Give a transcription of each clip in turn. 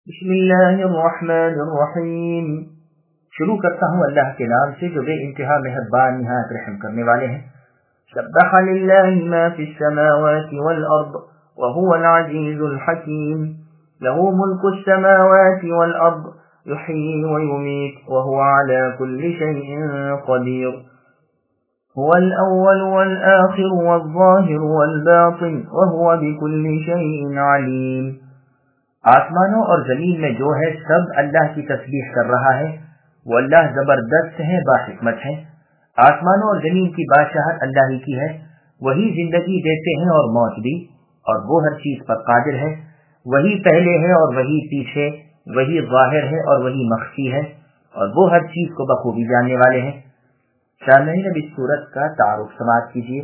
بسم اللہ الرحمن الرحیم۔ شروع کرتا ہوں اللہ کے نام سے جو بے انتہا مہربان نہایت رحم کرنے والے ہیں۔ سبح للہ ما فی السماوات والارض وهو العزیز الحکیم، له ملک السماوات والارض یحیی ویمیت وهو علی کل شیء قدیر، هو الاول والآخر والظاہر والباطن وهو بكل شیء علیم۔ آسمانوں اور زمین میں جو ہے سب اللہ کی تسبیح کر رہا ہے، وہ اللہ زبردست ہے، باحکمت ہے۔ آسمانوں اور زمین کی بادشاہت اللہ ہی کی ہے، وہی زندگی دیتے ہیں اور موت بھی، اور وہ ہر چیز پر قادر ہے۔ وہی پہلے ہے اور وہی پیچھے، وہی ظاہر ہے اور وہی مخفی ہے، اور وہ ہر چیز کو بخوبی جاننے والے ہیں۔ سامعین، اب اس سورت کا تعارف سماعت کیجیے۔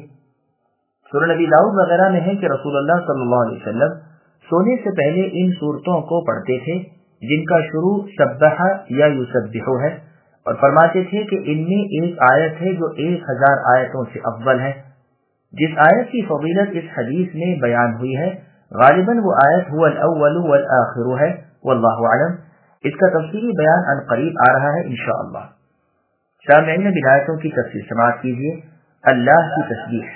سورہ نبی داؤد وغیرہ میں ہے کہ رسول اللہ صلی اللہ علیہ وسلم سونے سے پہلے ان صورتوں کو پڑھتے تھے جن کا شروع سبح یا یسبح ہے، اور فرماتے تھے کہ ان میں ایک آیت ہے جو 1000 آیتوں سے افضل ہے۔ جس آیت کی فضیلت اس حدیث میں بیان ہوئی ہے، غالباً وہ آیت هو الاول والآخر ہے، واللہ اعلم۔ اس کا تفصیلی بیان عن قریب آ رہا ہے انشاءاللہ۔ سامعین، آیتوں کی تفسیر سماعت کیجیے۔ اللہ کی تسبیح،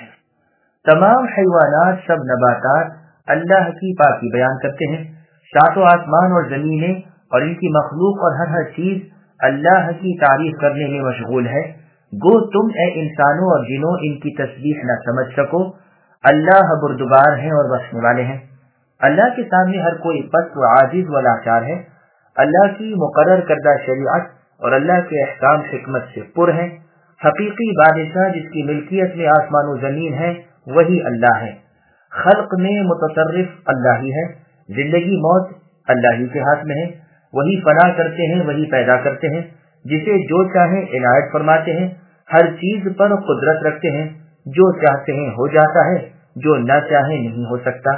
تمام حیوانات، سب نباتات اللہ کی پاکی بیان کرتے ہیں۔ ساتوں آسمان اور زمینیں اور ان کی مخلوق اور ہر چیز اللہ کی تعریف کرنے میں مشغول ہے۔ گو تم اے انسانوں اور جنوں ان کی تسبیح نہ سمجھ سکو، اللہ بردبار ہیں اور بخشنے والے ہیں۔ اللہ کے سامنے ہر کوئی پست و عاجز و لاچار ہے۔ اللہ کی مقرر کردہ شریعت اور اللہ کے احکام حکمت سے پر ہیں۔ حقیقی بادشاہ جس کی ملکیت میں آسمان و زمین ہے وہی اللہ ہے۔ خلق میں متصرف اللہ ہی ہے، زندگی موت اللہ ہی کے ہاتھ میں ہے۔ وہی فنا کرتے ہیں، وہی پیدا کرتے ہیں، جسے جو چاہیں عنایت فرماتے ہیں، ہر چیز پر قدرت رکھتے ہیں، جو چاہتے ہیں ہو جاتا ہے، جو نہ چاہیں نہیں ہو سکتا۔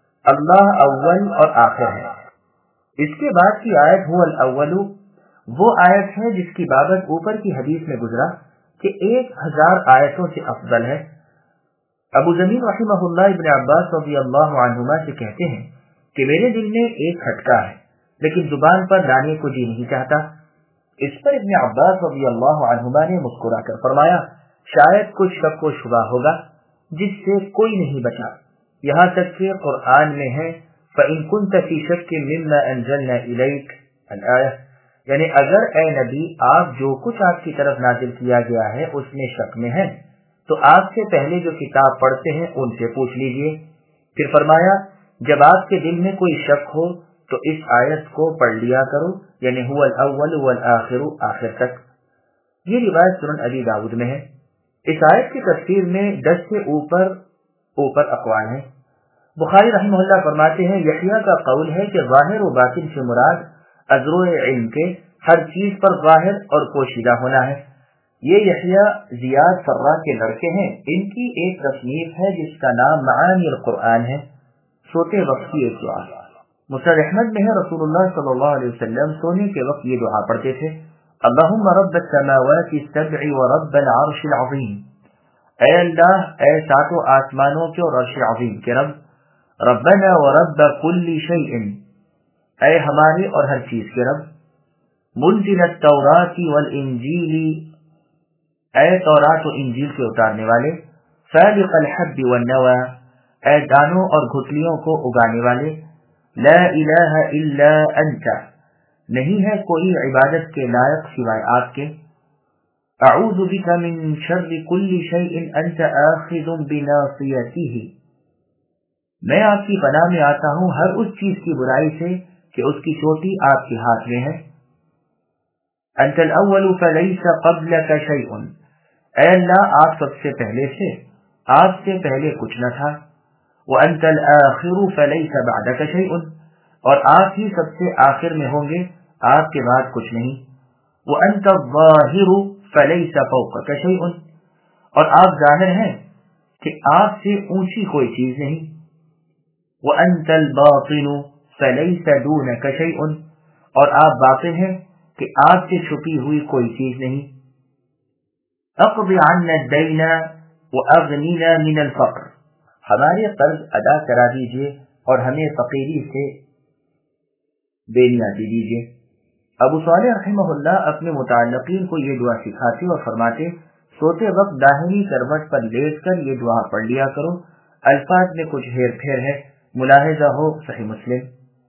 اللہ اول اور آخر ہے۔ اس کے بعد کی آیت هو الاول وہ آیت ہے جس کی بابت اوپر کی حدیث میں گزرا کہ 1000 آیتوں سے افضل ہے۔ ابو زمین رحمہ اللہ ابن عباس رضی اللہ عنہما سے کہتے ہیں کہ میرے دل میں ایک کھٹکا ہے لیکن زبان پر لانے کو جی نہیں چاہتا۔ اس پر ابن عباس رضی اللہ عنہما نے مسکرا کر فرمایا، شاید کچھ شک و شبہ ہوگا جس سے کوئی نہیں بچا، یہاں تک کہ قرآن میں ہے فَإِن كُنْتَ فِي شَكٍّ مِّمَّا أَنزَلْنَا إِلَيْكَ الآیہ، یعنی اگر اے نبی آپ جو کچھ آپ کی طرف نازل کیا گیا ہے اس میں شک میں ہے تو آپ سے پہلے جو کتاب پڑھتے ہیں ان سے پوچھ لیجئے۔ پھر فرمایا، جب آپ کے دل میں کوئی شک ہو تو اس آیت کو پڑھ لیا کرو، یعنی هو الاول والآخر آخر تک۔ یہ روایت سنن ابی داؤد میں ہے۔ اس آیت کی تفسیر میں 10 سے اوپر اقوال ہیں۔ بخاری رحمہ اللہ فرماتے ہیں، یحییٰ کا قول ہے کہ ظاہر و باطن سے مراد ازرو علم کے ہر چیز پر ظاہر اور پوشیدہ ہونا ہے۔ یہ یحییٰ زیاد فرا کے لڑکے ہیں، ان کی ایک تصنیف ہے جس کا نام معانی القرآن ہے، سوتے وقت کی ایک دعا۔ مسند احمد میں ہے رسول اللہ صلی اللہ علیہ وسلم سونے کے وقت یہ دعا پڑھتے تھے، اللہم رب السماوات السبع ورب العرش العظیم، اے اللہ، اے ساتوں آسمانوں کے اور عرش عظیم کے رب، ربنا ورب کل شیء، اے ہمارے اور ہر چیز کے رب، منزل التوراۃ والانجیل، اے تورات و انجیل کے اتارنے والے، فالق الحب والنوى، اے دانوں اور گھٹلیوں کو اگانے والے، لا الہ الا انت، نہیں ہے کوئی عبادت کے لائق سوائے آپ کے، اعوذ بک من شر کل شیء انت آخذ بناصیتہ، میں آپ کی پناہ میں آتا ہوں ہر اس چیز کی برائی سے کہ اس کی چوٹی آپ کے ہاتھ میں ہے، انت الاول فلیس قبلک شیء، اے اللہ آپ سب سے پہلے سے، آپ سے پہلے کچھ نہ تھا، وانت الآخر فلیس بعدک شیء، اور آپ ہی سب سے آخر میں ہوں گے، آپ کے بعد کچھ نہیں، وانت الظاہر فلیس فوقک شیء، اور آپ ظاہر ہیں کہ آپ سے اونچی کوئی چیز نہیں، وانت الباطن فلیس دونک شیء، اور آپ باطن ہیں کہ آپ سے چھپی ہوئی کوئی چیز نہیں، اقض عنا الدین واغننا من الفقر، ہمارے قرض ادا کرا دیجئے اور ہمیں فقیری سے बेनिया दे दीजिए। अबू सालेह रहमहुल्लाह अपने मुताल्लिकीन को ये दुआ सिखाते और फरमाते, सोते वक्त दाहिनी करवट पर लेटकर ये दुआ पढ़ लिया करो, अल्फाज में कुछ हेर फेर है, मुलाहिजा हो। सही मुस्लिम।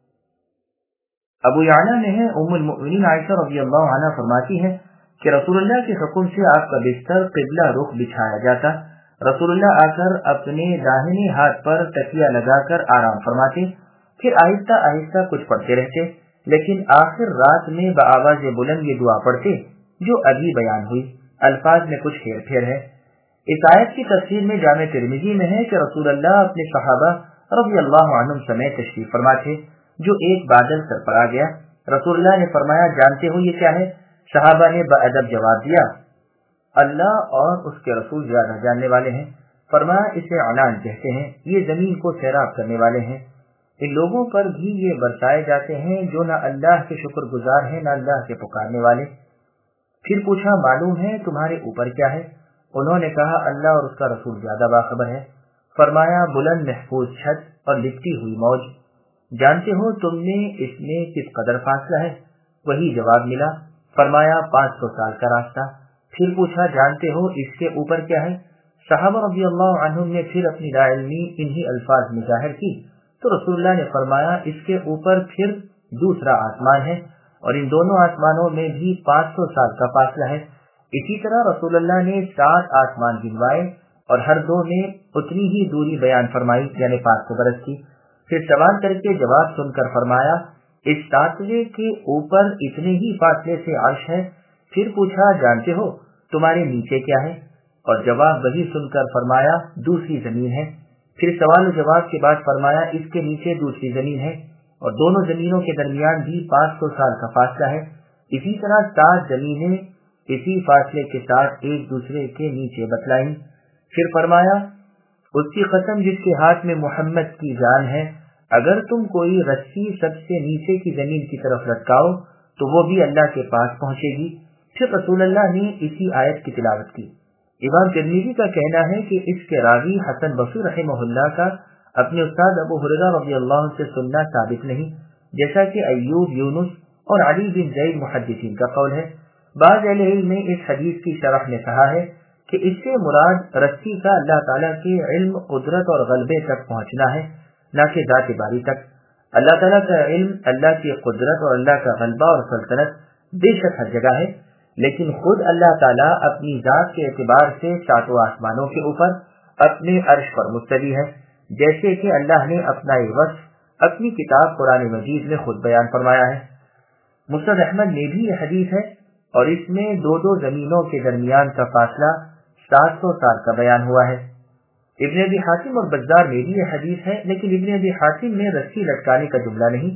अबू याला में है, उम्मुल मुमिनीन आयशा रज़ियल्लाहु अन्हा फरमाती है कि रसूलुल्लाह के हुक्म से आपका बिस्तर क़िबला रुख बिछाया जाता। रसूलुल्लाह आकर अपने दाहिने हाथ पर तकिया लगाकर आराम फरमाते, फिर आहिस्ता आहिस्ता कुछ पढ़ते रहते, लेकिन आखिर रात में बआवाज़ बुलंद ये दुआ पढ़ते जो अभी बयान हुई, अल्फाज में कुछ हेर फेर है। इस आयत की तफसीर में जामे तिर्मिज़ी में है कि रसूलुल्लाह अपने सहाबा रज़ियल्लाहु अन्हुम समेत तशरीफ फरमा थे, जो एक बादल सर पर आ गया। रसूलुल्लाह ने फरमाया, जानते हो ये क्या है? सहाबा ने बअदब जवाब दिया, अल्लाह और उसके रसूल ज्यादा जानने वाले हैं। फरमाया, इसे अलान कहते हैं, ये जमीन को सैराब करने वाले हैं। इन लोगों पर भी ये बरसाए जाते हैं जो न अल्लाह के शुक्रगुजार हैं न अल्लाह के पुकारने वाले। फिर पूछा, मालूम है तुम्हारे ऊपर क्या है? उन्होंने कहा, अल्लाह और उसका रसूल ज्यादा बाखबर है। फरमाया, बुलंद महफूज छत और लिपटी हुई मौज। जानते हो तुमने इसमें किस कदर फासला है? वही जवाब मिला। फरमाया, 500 साल का रास्ता। फिर पूछा, जानते हो इसके ऊपर क्या है? सहाबा रज़ियल्लाहु अन्हुम ने फिर अपनी लाइल्मी इन्हीं अल्फाज में जाहिर की तो रसूलुल्लाह ने फरमाया, इसके ऊपर फिर दूसरा आसमान है और इन दोनों आसमानों में भी 500 साल का फासला है। इसी तरह रसूलुल्लाह ने 7 आसमान गिनवाए और हर दो में उतनी ही दूरी बयान फरमाई, यानी 500 बरस की। फिर सवाल करके जवाब सुनकर फरमाया, इस 7वें के ऊपर इतने ही फासले से अर्श है। फिर पूछा, जानते हो तुम्हारे नीचे क्या है? और जवाब वही सुनकर फरमाया, दूसरी जमीन है। फिर सवाल जवाब के बाद फरमाया, इसके नीचे दूसरी जमीन है और दोनों जमीनों के दरमियान भी 500 साल का फासला है। इसी तरह 7 जमीनें इसी फासले के साथ एक दूसरे के नीचे बतलाई। फिर फरमाया, उसकी कसम जिसके हाथ में मोहम्मद की जान है, अगर तुम कोई रस्सी सबसे नीचे की जमीन की तरफ लटकाओ तो वो भी अल्लाह के पास पहुंचेगी। फिर रसूलुल्लाह ने इसी आयत की तिलावत की। इमाम तिर्मिज़ी का कहना है कि इसके रावी हसन बसरी रहमहुल्लाह का अपने उस्ताद अबू हुरैरा रज़ियल्लाहु अन्हु से सुनना साबित नहीं, जैसा कि अय्यूब, यूनुस और अली बिन ज़ैद मुहद्दिसीन का कौल है। बाज़ अहले इल्म ने इस हदीस की शरह में कहा है कि इससे मुराद रस्सी का अल्लाह ताला के इल्म, कुदरत और गलबे तक पहुंचना है, न कि ज़ात बारी तक। अल्लाह ताला का इल्म, अल्लाह की कुदरत और अल्लाह का गलबा और सल्तनत बेशक हर जगह है, लेकिन खुद अल्लाह ताला अपनी जात के एतबार से 7 आसमानों के ऊपर अपने अर्श पर मुस्तवी है, जैसे कि अल्लाह ने अपना ये वस्फ अपनी किताब कुरान मजीद में खुद बयान फरमाया है। मुस्नद अहमद में भी यह हदीस है और इसमें दो जमीनों के दरमियान का फासला 700 साल का बयान हुआ है। इब्न अबी हातिम और बज़्ज़ार में भी यह हदीस है, लेकिन इब्न अबी हातिम में रस्सी लटकाने का जुमला नहीं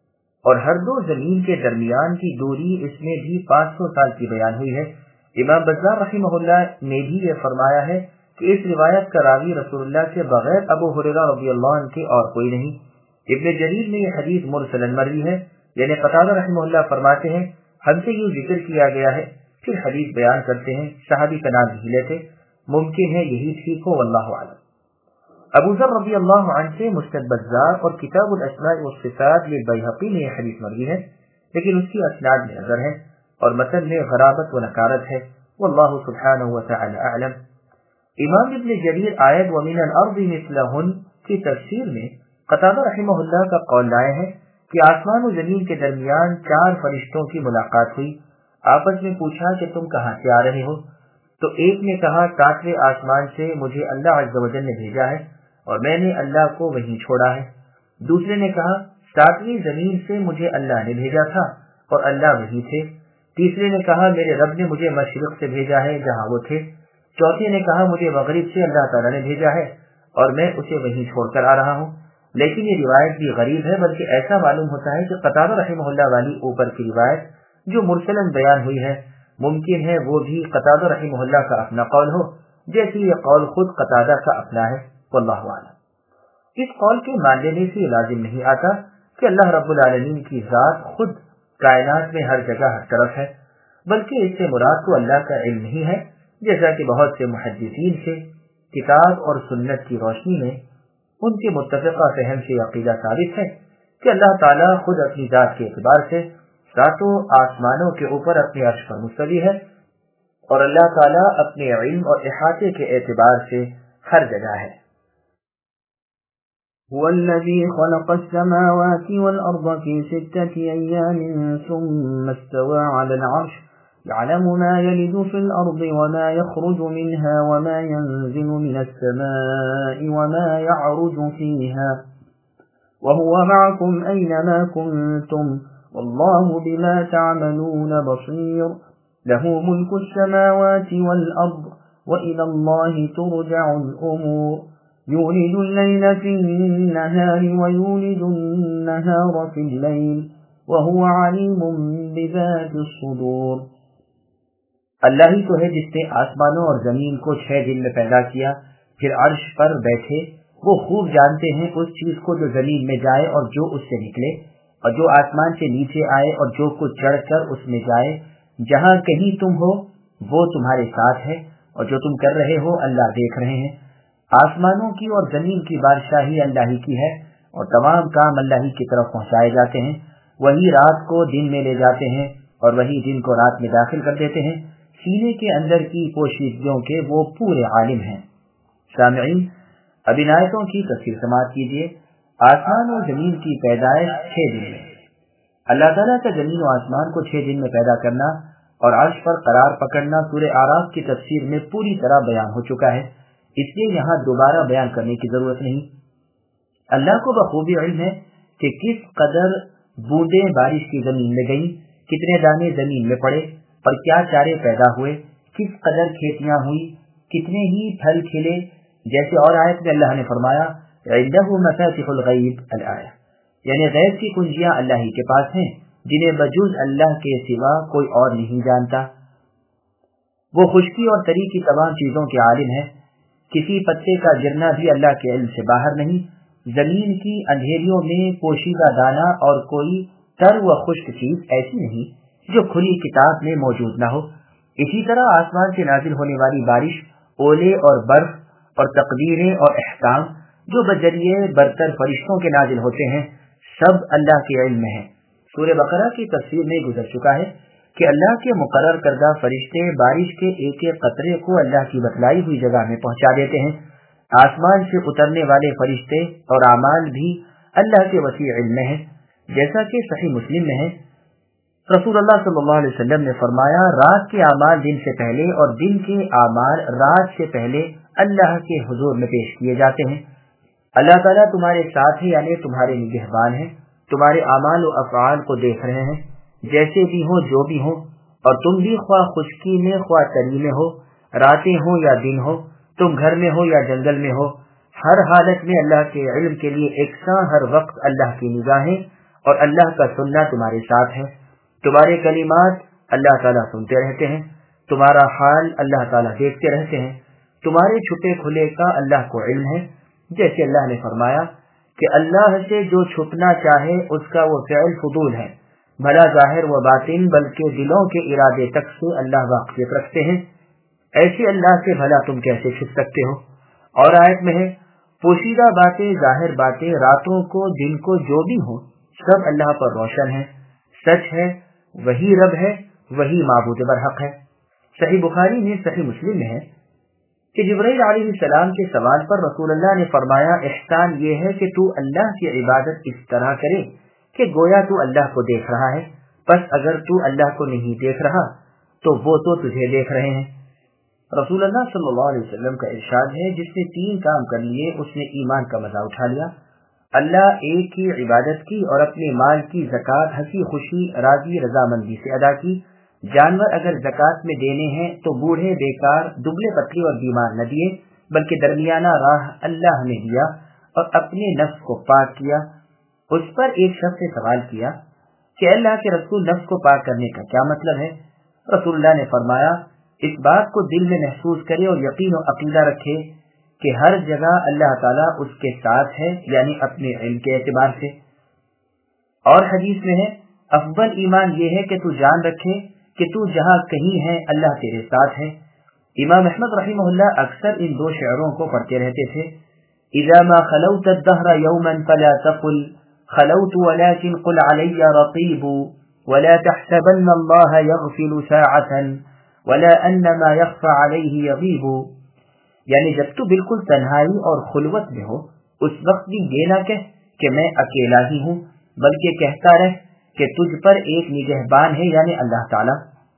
और हर दो जमीन के दरमियान की दूरी इसमें भी 500 साल की बयान हुई है। इमाम बज़्ज़ार रहमहुल्लाह ने भी यह फरमाया है कि इस रिवायत का रावी रसूलुल्लाह के बगैर अबू हुरैरा रज़ियल्लाहु अन्हु के और कोई नहीं। इब्न जरीर में यह हदीस मुरसलन मरवी है, यानी क़तादा रहमहुल्लाह फरमाते हैं, हमसे यूं जिक्र किया गया है, फिर हदीस बयान करते हैं, सहाबी का नाम नहीं लेते। मुमकिन है यही ठीक हो, वल्लाहु आलम। अबू ज़र रज़ियल्लाहु अन्हु से मुस्नद बज़्ज़ार और किताबुल अस्माअ व सिफ़ात लिल बैहक़ी में यह हदीस मरवी है, लेकिन उसकी असनाद में नज़र है और मतन में गराबत व नकारत है, वल्लाहु सुब्हानहु व तआला अअलम। इमाम इब्न जरीर आयत व मिनल अर्ज़ि मिस्लहुन की तफसीर में क़तादा रहमहुल्लाह का कौल लाए हैं कि आसमान और जमीन के दरमियान 4 फरिश्तों की मुलाकात हुई। आपस में पूछा कि तुम कहाँ से आ रहे हो? तो एक ने कहा, 7वें आसमान से मुझे अल्लाह अज़्ज़ व जल ने भेजा है और मैंने अल्लाह को वहीं छोड़ा है। दूसरे ने कहा, 7वीं जमीन से मुझे अल्लाह ने भेजा था और अल्लाह वहीं थे। तीसरे ने कहा, मेरे रब ने मुझे मशरिक से भेजा है जहाँ वो थे। चौथे ने कहा, मुझे मगरिब से अल्लाह ताला ने भेजा है और मैं उसे वहीं छोड़कर आ रहा हूँ। लेकिन ये रिवायत भी गरीब है, बल्कि ऐसा मालूम होता है कि क़तादा रहमहुल्लाह वाली ऊपर की रिवायत जो मुरसलन बयान हुई है, मुमकिन है वो भी क़तादा रहमहुल्लाह का अपना कौल हो, जैसे ये कौल खुद क़तादा का अपना है, वल्लाहु आलम। इस कौल के मान लेने से लाजिम नहीं आता कि अल्लाह रब्बुल आलमीन की जात खुद कायनात में हर जगह हर तरफ है, बल्कि इससे मुराद तो अल्लाह का इल्म नहीं है, जैसा कि बहुत से मुहद्दिसीन से किताब और सुन्नत की रोशनी में उनके मुत्तफ़िक़ा फ़हम से अक़ीदा साबित है کہ اللہ تعالیٰ خود اپنی ذات کے اعتبار سے ساتوں آسمانوں کے اوپر اپنے عرش پر مستوی ہے، اور اللہ تعالیٰ اپنے علم اور احاطے کے اعتبار سے ہر جگہ ہے۔ هو الذي خلق السماوات والأرض في 6 أيام ثم استوى على العرش يعلم ما يلج في الأرض وما يخرج منها وما ينزل من السماء وما يعرج فيها وهو معكم أينما كنتم والله بما تعملون بصير له ملك السماوات والأرض وإلى الله ترجع الأمور يولد الليل في النهار ويولد النهار في الليل وهو عليم بذات الصدور۔ اللہ ہی تو ہے جس نے آسمانوں اور زمین کو 6 دن میں پیدا کیا، پھر عرش پر بیٹھے۔ وہ خوب جانتے ہیں اس چیز کو جو زمین میں جائے اور جو اس سے نکلے، اور جو آسمان سے نیچے آئے اور جو کچھ چڑھ کر اس میں جائے۔ جہاں کہیں تم ہو وہ تمہارے ساتھ ہے، اور جو تم کر رہے ہو اللہ دیکھ رہے ہیں۔ آسمانوں کی اور زمین کی بادشاہی اللہ ہی کی ہے، اور تمام کام اللہ ہی کی طرف پہنچائے جاتے ہیں۔ وہی رات کو دن میں لے جاتے ہیں اور وہی دن کو رات میں داخل کر دیتے ہیں۔ سینے کے اندر کی پوشیدگیوں کے وہ پورے عالم ہیں۔ سامعین، اب ان آیتوں کی تفسیر سماعت کیجیے۔ آسمان اور زمین کی پیدائش 6 دن میں۔ اللہ تعالیٰ کا زمین و آسمان کو 6 دن میں پیدا کرنا اور عرش پر قرار پکڑنا سورہ اعراف کی تفسیر میں پوری طرح بیان ہو چکا ہے، اس لیے یہاں دوبارہ بیان کرنے کی ضرورت نہیں۔ اللہ کو بخوبی علم ہے کہ کس قدر بوندیں بارش کی زمین میں گئیں، کتنے دانے زمین میں پڑے اور کیا چارے پیدا ہوئے، کس قدر کھیتیاں ہوئی، کتنے ہی پھل کھلے، جیسے اور آیت میں اللہ نے فرمایا عندہ مفاتح الغیب الآیہ، یعنی غیب کی کنجیاں اللہ ہی کے پاس ہیں جنہیں بجز اللہ کے سوا کوئی اور نہیں جانتا۔ وہ خشکی اور تری کی تمام چیزوں کے عالم ہے، کسی پتے کا گرنا بھی اللہ کے علم سے باہر نہیں۔ زمین کی اندھیریوں میں پوشیدہ دانہ اور کوئی تر و خشک چیز ایسی نہیں جو کھلی کتاب میں موجود نہ ہو۔ اسی طرح آسمان سے نازل ہونے والی بارش، اولے اور برف اور تقدیریں اور احکام جو بذریعے برتر فرشتوں کے نازل ہوتے ہیں، سب اللہ کے علم میں ہیں۔ سورہ بقرہ کی تفسیر میں گزر چکا ہے کہ اللہ کے مقرر کردہ فرشتے بارش کے ایک ایک قطرے کو اللہ کی بتلائی ہوئی جگہ میں پہنچا دیتے ہیں۔ آسمان سے اترنے والے فرشتے اور اعمال بھی اللہ کے وسیع علم میں ہیں، جیسا کہ صحیح مسلم میں ہے۔ رسول اللہ صلی اللہ علیہ وسلم نے فرمایا، رات کے اعمال دن سے پہلے اور دن کے اعمال رات سے پہلے اللہ کے حضور میں پیش کیے جاتے ہیں۔ اللہ تعالیٰ تمہارے ساتھ ہے، یعنی تمہارے نگہبان ہیں، تمہارے اعمال و افعال کو دیکھ رہے ہیں، جیسے بھی ہو جو بھی ہو، اور تم بھی خواہ خشکی میں خواہ تری میں ہو، راتیں ہو یا دن ہو، تم گھر میں ہو یا جنگل میں ہو، ہر حالت میں اللہ کے علم کے لیے یکساں ہر وقت اللہ کی نگاہیں اور اللہ کا سننا تمہارے ساتھ ہے۔ تمہارے کلمات اللہ تعالیٰ سنتے رہتے ہیں، تمہارا حال اللہ تعالیٰ دیکھتے رہتے ہیں، تمہارے چھپے کھلے کا اللہ کو علم ہے، جیسے اللہ نے فرمایا کہ اللہ سے جو چھپنا چاہے اس کا وہ فعل فضول ہے، بھلا ظاہر و باطن بلکہ دلوں کے ارادے تک سے اللہ واقفیت رکھتے ہیں، ایسے اللہ سے بھلا تم کیسے چھپ سکتے ہو۔ اور آیت میں ہے، پوشیدہ باتیں ظاہر باتیں راتوں کو دن کو جو بھی ہو سب اللہ پر روشن ہے، سچ ہے، وہی رب ہے، وہی معبود برحق ہے۔ صحیح بخاری میں صحیح مسلم میں ہے کہ جبرائیل علیہ السلام کے سوال پر رسول اللہ نے فرمایا، احسان یہ ہے کہ تو اللہ کی عبادت اس طرح کرے کہ گویا تو اللہ کو دیکھ رہا ہے، بس اگر تو اللہ کو نہیں دیکھ رہا تو وہ تو تجھے دیکھ رہے ہیں۔ رسول اللہ صلی اللہ علیہ وسلم کا ارشاد ہے، جس نے 3 کام کر لیے اس نے ایمان کا مزہ اٹھا لیا، اللہ ایک کی عبادت کی اور اپنے مال کی زکوٰۃ ہنسی خوشی راضی رضامندی سے ادا کی، جانور اگر زکوٰۃ میں دینے ہیں تو بوڑھے بیکار دبلے پتلی اور بیمار نہ دیے بلکہ درمیانہ راہ اللہ نے دیا، اور اپنے نفس کو پاک کیا۔ اس پر ایک شخص نے سوال کیا کہ اللہ کے رسول، نفس کو پاک کرنے کا کیا مطلب ہے؟ رسول اللہ نے فرمایا، اس بات کو دل میں محسوس کرے اور یقین و عقیدہ رکھے کہ ہر جگہ اللہ تعالیٰ اس کے ساتھ ہے، یعنی اپنے علم کے اعتبار سے۔ اور حدیث میں ہے، افضل ایمان یہ ہے کہ تو جان رکھے کہ تو جہاں کہیں ہے اللہ تیرے ساتھ ہے۔ امام احمد رحمہ اللہ اکثر ان 2 شعروں کو پڑھتے رہتے تھے، اذا ما خلوت الدهر يوما فلا تقل خلوت ولكن قل علي رقيب ولا تحسبن الله يغفل ساعة ولا أن ما يخفى عليه يغيب. یعنی جب تو بالکل تنہائی اور خلوت میں ہو اس وقت بھی یہ نہ کہ میں اکیلا ہی ہوں، بلکہ کہتا رہ کہ تجھ پر ایک نگہبان ہے یعنی اللہ تعالی.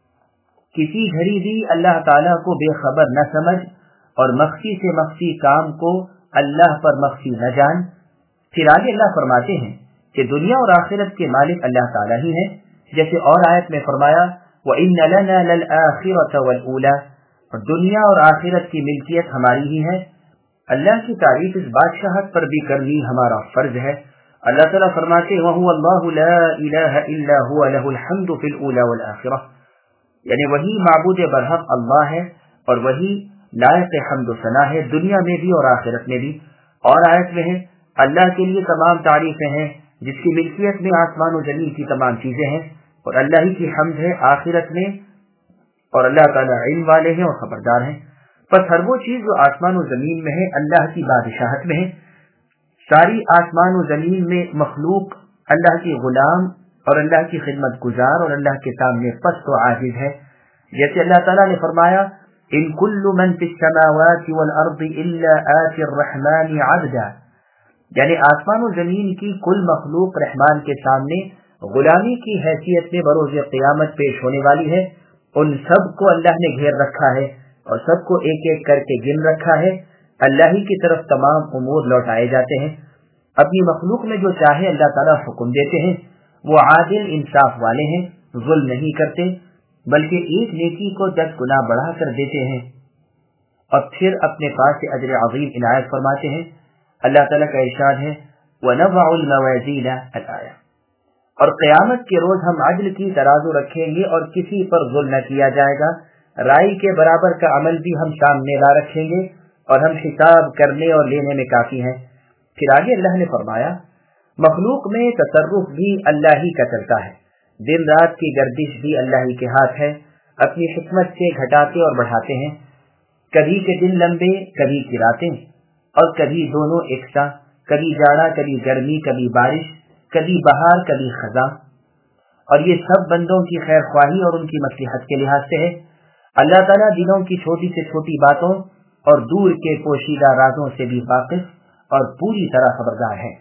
کسی گھڑی بھی اللہ تعالی کو بے خبر نہ سمجھ اور مخفی سے مخفی کام کو اللہ پر مخفی نہ جان. پھر آگے اللہ فرماتے ہیں کہ دنیا اور آخرت کے مالک اللہ تعالی ہی ہیں، جیسے اور آیت میں فرمایا وَإِنَّ لَنَا لَلْآخِرَةَ وَالْأُولَى، اور دنیا اور آخرت کی ملکیت ہماری ہی ہے. اللہ کی تعریف اس بادشاہت پر بھی کرنی ہمارا فرض ہے. اللہ تعالیٰ فرماتے ہیں وَهُوَ اللَّهُ لَا إِلَهَ إِلَّا هُوَ لَهُ الْحَمْدُ فِي الْأُولَى وَالْآخِرَةِ، یعنی وہی معبود برحق اللہ ہے اور وہی لائق حمد و ثنا ہے دنیا میں بھی اور آخرت میں بھی. اور آیت میں ہے اللہ کے لیے تمام تعریفیں ہیں جس کی ملکیت میں آسمان و زمین کی تمام چیزیں ہیں، اور اللہ ہی کی حمد ہے آخرت میں، اور اللہ تعالیٰ علم والے ہیں اور خبردار ہیں. پس ہر وہ چیز جو آسمان و زمین میں ہے اللہ کی بادشاہت میں ہے. ساری آسمان و زمین میں مخلوق اللہ کی غلام اور اللہ کی خدمت گزار اور اللہ کے سامنے پست و عاجز ہے. جیسے اللہ تعالیٰ نے فرمایا ان کل من فی السماوات والارض الا آتی الرحمن عبدا، یعنی آسمان و زمین کی کل مخلوق رحمان کے سامنے غلامی کی حیثیت میں بروز قیامت پیش ہونے والی ہے. ان سب کو اللہ نے گھیر رکھا ہے اور سب کو ایک ایک کر کے گن رکھا ہے. اللہ ہی کی طرف تمام امور لوٹائے جاتے ہیں. اپنی مخلوق میں جو چاہے اللہ تعالیٰ حکم دیتے ہیں. وہ عادل انصاف والے ہیں، ظلم نہیں کرتے بلکہ ایک نیکی کو 10 گنا بڑھا کر دیتے ہیں. اور پھر اپنے پاس سے اجر عظیم عنایت فرماتے ہیں. اللہ تعالیٰ کا ارشاد ہے وَنَضَعُ الْمَوَازِينَ الْآيَةِ، اور قیامت کے روز ہم عدل کی ترازو رکھیں گے اور کسی پر ظلم نہ کیا جائے گا. رائی کے برابر کا عمل بھی ہم سامنے لا رکھیں گے اور ہم حساب کرنے اور لینے میں کافی ہیں. پھر آگے اللہ نے فرمایا مخلوق میں تصرف بھی اللہ ہی کا چلتا ہے، دن رات کی گردش بھی اللہ ہی کے ہاتھ ہے. اپنی حکمت سے گھٹاتے اور بڑھاتے ہیں، کبھی کے دن لمبے کبھی کی راتیں، اور کبھی دونوں یکساں، کبھی جاڑا کبھی گرمی، کبھی بارش، کبھی بہار کبھی خزاں. اور یہ سب بندوں کی خیر خواہی اور ان کی مصلحت کے لحاظ سے ہے. اللہ تعالیٰ دلوں کی چھوٹی سے چھوٹی باتوں اور دور کے پوشیدہ رازوں سے بھی واقف اور پوری طرح خبردار ہے.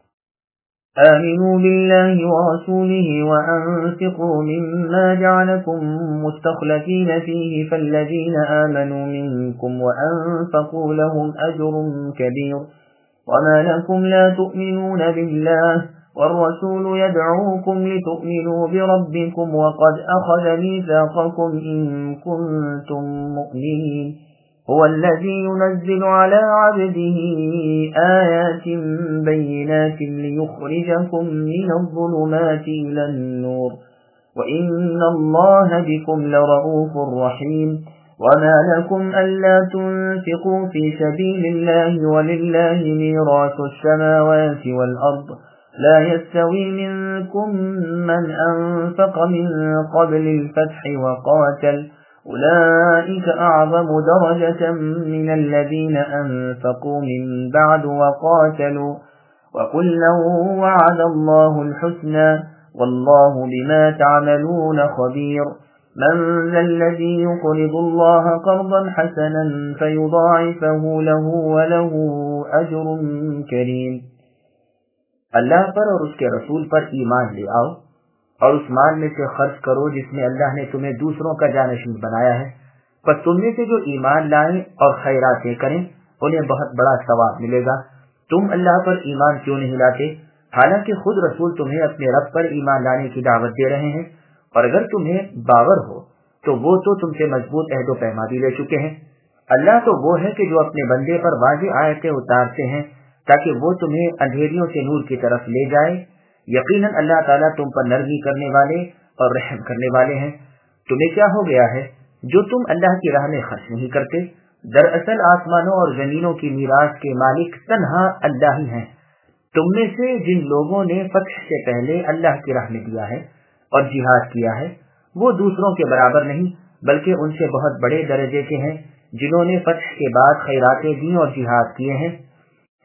آمنوا بالله ورسوله وأنفقوا مما جعلكم مستخلفين فيه فالذين آمنوا منكم وأنفقوا لهم أجر كبير وما لكم لا تؤمنون بالله والرسول يدعوكم لتؤمنوا بربكم وقد أخذ ميثاقكم إن كنتم مؤمنين هو الذي ينزل على عبده آيات بينات ليخرجكم من الظلمات إلى النور وإن الله بكم لرؤوف رحيم وما لكم ألا تنفقوا في سبيل الله ولله ميراث السماوات والأرض لا يستوي منكم من أنفق من قبل الفتح وقاتل أولئك أعظم درجة من الذين أنفقوا من بعد وقاتلوا وكلا وعد الله الحسنى والله بما تعملون خبير من ذا الذي يقرض الله قرضا حسنا فيضاعفه له وله أجر كريم. اللہ پر اور اس کے رسول پر ایمان لے آؤ اور اس مال میں سے خرچ کرو جس میں اللہ نے تمہیں دوسروں کا جانشین بنایا ہے. پس تم میں سے جو ایمان لائیں اور خیراتیں کریں انہیں بہت بڑا ثواب ملے گا. تم اللہ پر ایمان کیوں نہیں لاتے حالانکہ خود رسول تمہیں اپنے رب پر ایمان لانے کی دعوت دے رہے ہیں، اور اگر تمہیں باور ہو تو وہ تو تم سے مضبوط عہد و پیمان بھی لے چکے ہیں. اللہ تو وہ ہے کہ جو اپنے بندے پر واضح آیتیں اتارتے ہیں تاکہ وہ تمہیں اندھیریوں سے نور کی طرف لے جائے. یقیناً اللہ تعالیٰ تم پر نرمی کرنے والے اور رحم کرنے والے ہیں. تمہیں کیا ہو گیا ہے جو تم اللہ کی راہ میں خرچ نہیں کرتے؟ دراصل آسمانوں اور زمینوں کی میراث کے مالک تنہا اللہ ہی ہیں. تم میں سے جن لوگوں نے فتح سے پہلے اللہ کی راہ میں دیا ہے اور جہاد کیا ہے وہ دوسروں کے برابر نہیں بلکہ ان سے بہت بڑے درجے کے ہیں جنہوں نے فتح کے بعد خیراتیں دی اور جہاد کیے ہیں.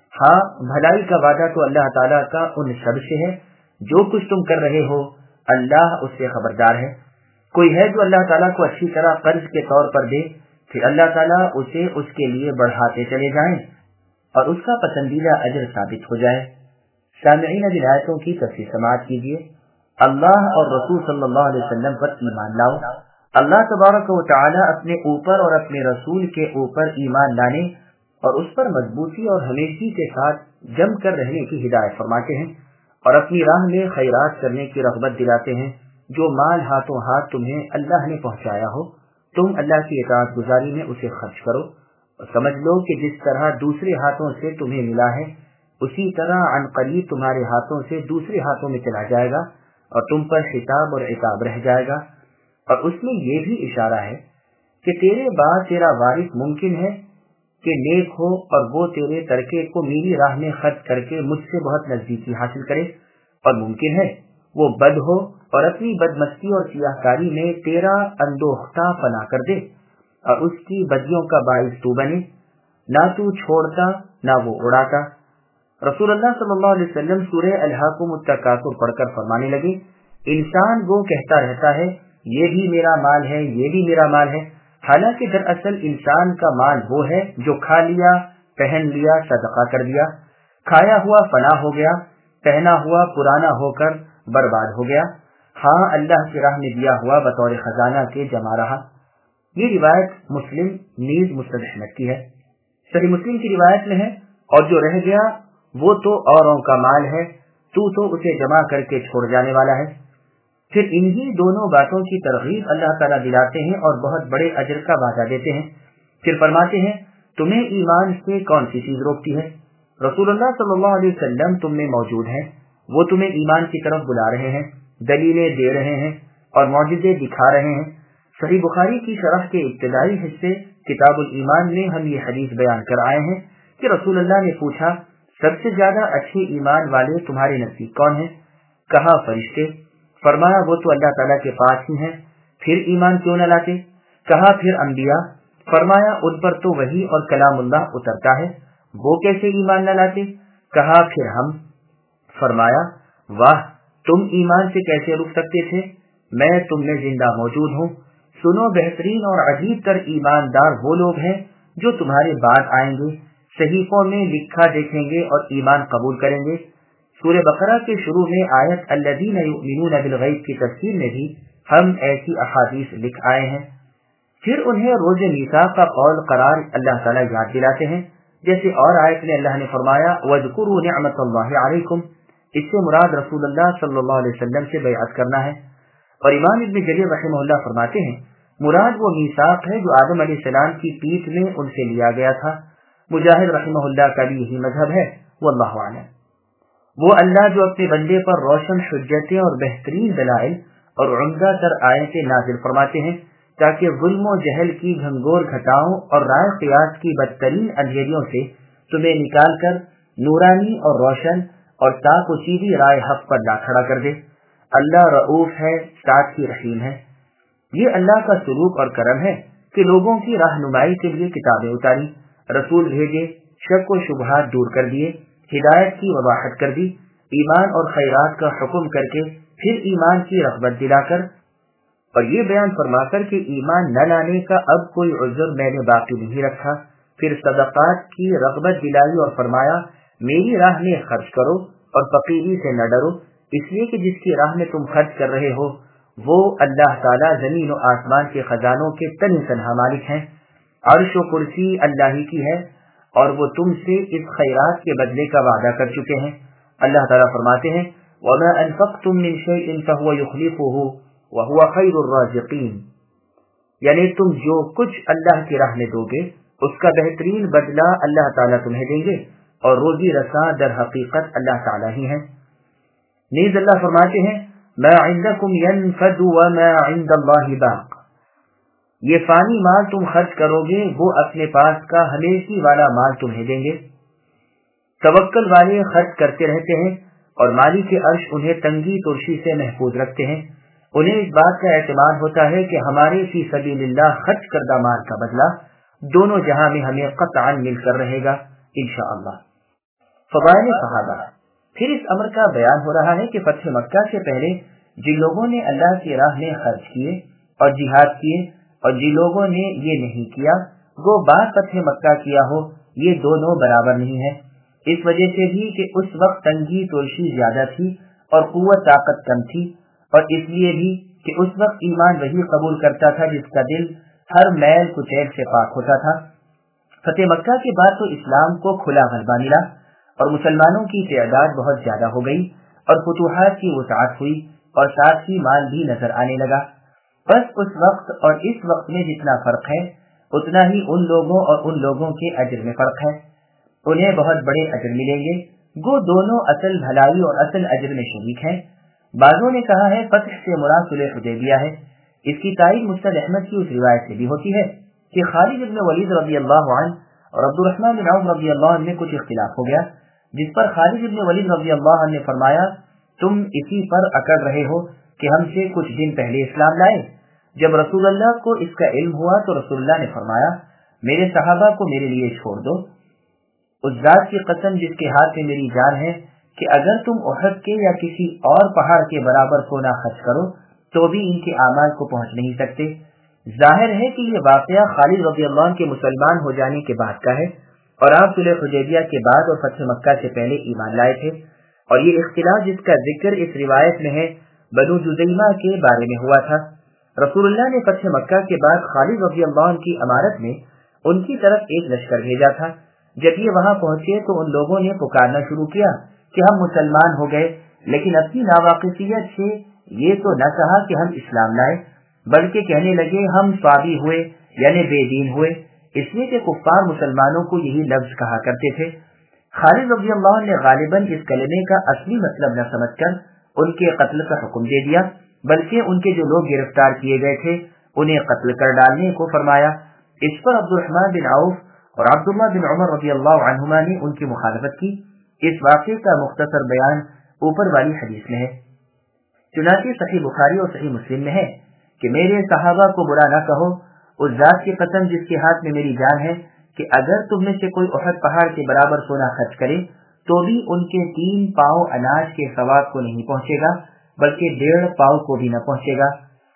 ہاں بھلائی کا وعدہ تو اللہ تعالیٰ کا ان سب سے ہے، جو کچھ تم کر رہے ہو اللہ اس سے خبردار ہے۔ کوئی ہے جو اللہ تعالیٰ کو اچھی طرح قرض کے طور پر دے، پھر اللہ تعالیٰ اسے اس کے لیے بڑھاتے چلے جائیں اور اس کا پسندیدہ اجر ثابت ہو جائے۔ سامعین اب آیتوں کی تفصیل سماعت کیجیے۔ اللہ اور رسول صلی اللہ علیہ وسلم پر ایمان لاؤ۔ اللہ تبارک و تعالیٰ اپنے اوپر اور اپنے رسول کے اوپر ایمان لانے اور اس پر مضبوطی اور ہمیشگی کے ساتھ جم کر رہنے کی ہدایت فرماتے ہیں، اور اپنی راہ میں خیرات کرنے کی رغبت دلاتے ہیں۔ جو مال ہاتھوں ہاتھ تمہیں اللہ نے پہنچایا ہو، تم اللہ کی اطاعت گزاری میں اسے خرچ کرو، اور سمجھ لو کہ جس طرح دوسرے ہاتھوں سے تمہیں ملا ہے، اسی طرح عن قریب تمہارے ہاتھوں سے دوسرے ہاتھوں میں چلا جائے گا، اور تم پر حساب اور عقاب رہ جائے گا۔ اور اس میں یہ بھی اشارہ ہے کہ تیرے بعد تیرا وارث ممکن ہے کہ نیک ہو اور وہ تیرے ترکے کو میری راہ میں خرچ کر کے مجھ سے بہت نزدیکی حاصل کرے، اور ممکن ہے وہ بد ہو اور اپنی بدمستی اور سیاہکاری میں تیرا اندوختہ فنا کر دے، اور اس کی بدیوں کا باعث تو بنے، نہ تو چھوڑتا نہ وہ اڑاتا۔ رسول اللہ صلی اللہ علیہ وسلم سورہ الہاکم التکاثر پڑھ کر فرمانے لگے، انسان وہ کہتا رہتا ہے یہ بھی میرا مال ہے، یہ بھی میرا مال ہے، حالانکہ دراصل انسان کا مال وہ ہے جو کھا لیا، پہن لیا، صدقہ کر دیا، کھایا ہوا فنا ہو گیا، پہنا ہوا پرانا ہو کر برباد ہو گیا، ہاں اللہ کی راہ میں دیا ہوا بطور خزانہ کے جمع رہا۔ یہ روایت مسلم نیز مسند احمد کی ہے۔ صحیح مسلم کی روایت میں ہے، اور جو رہ گیا وہ تو اوروں کا مال ہے، تو اسے جمع کر کے چھوڑ جانے والا ہے۔ پھر انہی دونوں باتوں کی ترغیب اللہ تعالیٰ دلاتے ہیں اور بہت بڑے اجر کا وعدہ دیتے ہیں۔ پھر فرماتے ہیں تمہیں ایمان سے کون سی چیز روکتی ہے؟ رسول اللہ صلی اللہ علیہ وسلم تم میں موجود ہیں، وہ تمہیں ایمان کی طرف بلا رہے ہیں، دلیلیں دے رہے ہیں اور معجزے دکھا رہے ہیں۔ صحیح بخاری کی شرح کے ابتدائی حصے کتاب الایمان میں ہم یہ حدیث بیان کر آئے ہیں کہ رسول اللہ نے پوچھا سب سے زیادہ اچھے ایمان والے تمہارے نزدیک کون ہیں؟ کہا فرشتے۔ فرمایا وہ تو اللہ تعالیٰ کے پاس ہی ہیں، پھر ایمان کیوں نہ لاتے؟ کہا پھر انبیاء۔ فرمایا ان پر تو وحی اور کلام اللہ اترتا ہے، وہ کیسے ایمان نہ لاتے؟ کہا پھر ہم۔ فرمایا واہ، تم ایمان سے کیسے رک سکتے تھے؟ میں تم میں زندہ موجود ہوں۔ سنو بہترین اور عجیب تر ایماندار وہ لوگ ہیں جو تمہارے بعد آئیں گے، صحیفوں میں لکھا دیکھیں گے اور ایمان قبول کریں گے۔ سورہ بقرہ کے شروع میں آیت الذین یؤمنون بالغیب کی تفسیر میں بھی ہم ایسی احادیث لکھ آئے ہیں۔ پھر انہیں روز میثاق کا قول قرار اللہ تعالیٰ یاد دلاتے ہیں، جیسے اور آیت میں اللہ نے فرمایا وَاذْكُرُوا نِعْمَةَ اللَّهِ عَلَيْكُمْ، اس سے مراد رسول اللہ صلی اللہ علیہ وسلم سے بیعت کرنا ہے۔ اور امام ابن جریر رحمہ اللہ فرماتے ہیں مراد وہ میثاق ہے جو آدم علیہ السلام کی پیٹھ میں ان سے لیا گیا تھا۔ مجاہد رحمہ اللہ کا بھی یہی مذہب ہے، واللہ اعلم۔ وہ اللہ جو اپنے بندے پر روشن حجتیں اور بہترین دلائل اور عمدہ تر آیتیں نازل فرماتے ہیں تاکہ ظلم و جہل کی گھنگور گھٹاؤں اور رائے قیاس کی بدترین اندھیریوں سے تمہیں نکال کر نورانی اور روشن اور تاک و سیدھی رائے حق پر لا کھڑا کر دے۔ اللہ رؤوف ہے، ساتھ ہی رحیم ہے۔ یہ اللہ کا سلوک اور کرم ہے کہ لوگوں کی رہنمائی کے لیے کتابیں اتاری، رسول بھیجے، شک و شبہات دور کر دیے، ہدایت کی وضاحت کر دی، ایمان اور خیرات کا حکم کر کے پھر ایمان کی رغبت دلا کر، اور یہ بیان فرما کر کہ ایمان نہ لانے کا اب کوئی عذر میں نے باقی نہیں رکھا، پھر صدقات کی رغبت دلائی اور فرمایا میری راہ میں خرچ کرو اور فقیری سے نہ ڈرو، اس لیے کہ جس کی راہ میں تم خرچ کر رہے ہو وہ اللہ تعالیٰ زمین و آسمان کے خزانوں کے تن تنہا مالک ہیں، عرش و کرسی اللہ ہی کی ہے، اور وہ تم سے اس خیرات کے بدلے کا وعدہ کر چکے ہیں۔ اللہ تعالیٰ فرماتے ہیں وَمَا أَنفَقْتُم مِّن شَيْءٍ فَهُوَ يُخْلِفُهُ وَهُوَ خَيْرُ الرَّازِقِينَ، یعنی تم جو کچھ اللہ کی راہ میں دو گے اس کا بہترین بدلہ اللہ تعالیٰ تمہیں دیں گے، اور روزی رساں در حقیقت اللہ تعالیٰ ہی ہیں۔ نیز اللہ فرماتے ہیں مَا عِندَكُمْ يَنْفَدُ وَمَا عِندَ اللَّهِ بَاقٍ، یہ فانی مال تم خرچ کرو گے وہ اپنے پاس کا ہمیشی والا مال تمہیں دیں گے۔ توکل والے خرچ کرتے رہتے ہیں اور مالک عرش انہیں تنگی ترشی سے محفوظ رکھتے ہیں۔ انہیں اس بات کا اعتماد ہوتا ہے کہ ہمارے فی سبیل اللہ خرچ کردہ مال کا بدلہ دونوں جہاں میں ہمیں قطعاً مل کر رہے گا انشاءاللہ۔ فضائل صحابہ۔ پھر اس امر کا بیان ہو رہا ہے کہ فتح مکہ سے پہلے جن لوگوں نے اللہ کی راہ میں خرچ کیے اور جہاد کیے اور جن لوگوں نے یہ نہیں کیا وہ بعد فتح مکہ کیا ہو، یہ دونوں برابر نہیں ہے، اس وجہ سے بھی کہ اس وقت تنگی ترشی زیادہ تھی اور قوت طاقت کم تھی، اور اس لیے بھی کہ اس وقت ایمان وہی قبول کرتا تھا جس کا دل ہر میل کچیل سے پاک ہوتا تھا۔ فتح مکہ کے بعد تو اسلام کو کھلا غلبہ ملا اور مسلمانوں کی تعداد بہت زیادہ ہو گئی اور فتوحات کی وسعت ہوئی اور ساتھ ہی مال بھی نظر آنے لگا۔ بس اس وقت اور اس وقت میں جتنا فرق ہے اتنا ہی ان لوگوں اور ان لوگوں کے اجر میں فرق ہے، انہیں بہت بڑے اجر ملیں گے، وہ دونوں اصل بھلائی اور اصل اجر میں شریک ہیں۔ بعضوں نے کہا ہے فتح سے مراد صلح حدیبیہ ہے۔ اس کی تائید مسند احمد کی اس روایت سے بھی ہوتی ہے کہ خالد بن ولید رضی اللہ عنہ اور عبد الرحمن بن عوف رضی اللہ عنہ میں کچھ اختلاف ہو گیا، جس پر خالد بن ولید رضی اللہ عنہ نے فرمایا تم اسی پر اکڑ رہے ہو کہ ہم سے کچھ دن پہلے اسلام لائے۔ جب رسول اللہ کو اس کا علم ہوا تو رسول اللہ نے فرمایا میرے صحابہ کو میرے لیے چھوڑ دو، اس ذات کی قسم جس کے ہاتھ میں میری جان ہے کہ اگر تم احد کے یا کسی اور پہاڑ کے برابر سونا خرچ کرو تو بھی ان کے اعمال کو پہنچ نہیں سکتے۔ ظاہر ہے کہ یہ واقعہ خالد رضی اللہ عنہ کے مسلمان ہو جانے کے بعد کا ہے اور آپ صلح حدیبیہ کے بعد اور فتح مکہ سے پہلے ایمان لائے تھے، اور یہ اختلاف جس کا ذکر اس روایت میں ہے بنو جذیمہ کے بارے میں ہوا تھا۔ رسول اللہ نے فتح مکہ کے بعد خالد رضی اللہ عنہ کی امارت میں ان کی طرف ایک لشکر بھیجا تھا۔ جب یہ وہاں پہنچے تو ان لوگوں نے پکارنا شروع کیا کہ ہم مسلمان ہو گئے، لیکن اپنی ناواقفیت سے یہ تو نہ کہا کہ ہم اسلام لائے، بلکہ کہنے لگے ہم صابی ہوئے یعنی بے دین ہوئے، اس لیے کہ کفار مسلمانوں کو یہی لفظ کہا کرتے تھے۔ خالد رضی اللہ عنہ نے غالباً اس کلمے کا اصلی مطلب نہ سمجھ کر ان کے قتل کا حکم دے دیا، بلکہ ان کے جو لوگ گرفتار کیے گئے تھے انہیں قتل کر ڈالنے کو فرمایا۔ اس پر عبد الرحمن بن عوف اور عبداللہ بن عمر رضی اللہ عنہما نے ان کی مخالفت کی۔ اس واقعے کا مختصر بیان اوپر والی حدیث میں ہے۔ چنانچہ صحیح بخاری اور صحیح مسلم میں ہے کہ میرے صحابہ کو برا نہ کہو، اس ذات کی قسم جس کے ہاتھ میں میری جان ہے کہ اگر تم میں سے کوئی احد پہاڑ کے برابر سونا خرچ کرے تو بھی ان کے 3 پاؤں اناج کے ثواب کو نہیں پہنچے گا، بلکہ 1.5 پاؤں کو بھی نہ پہنچے گا۔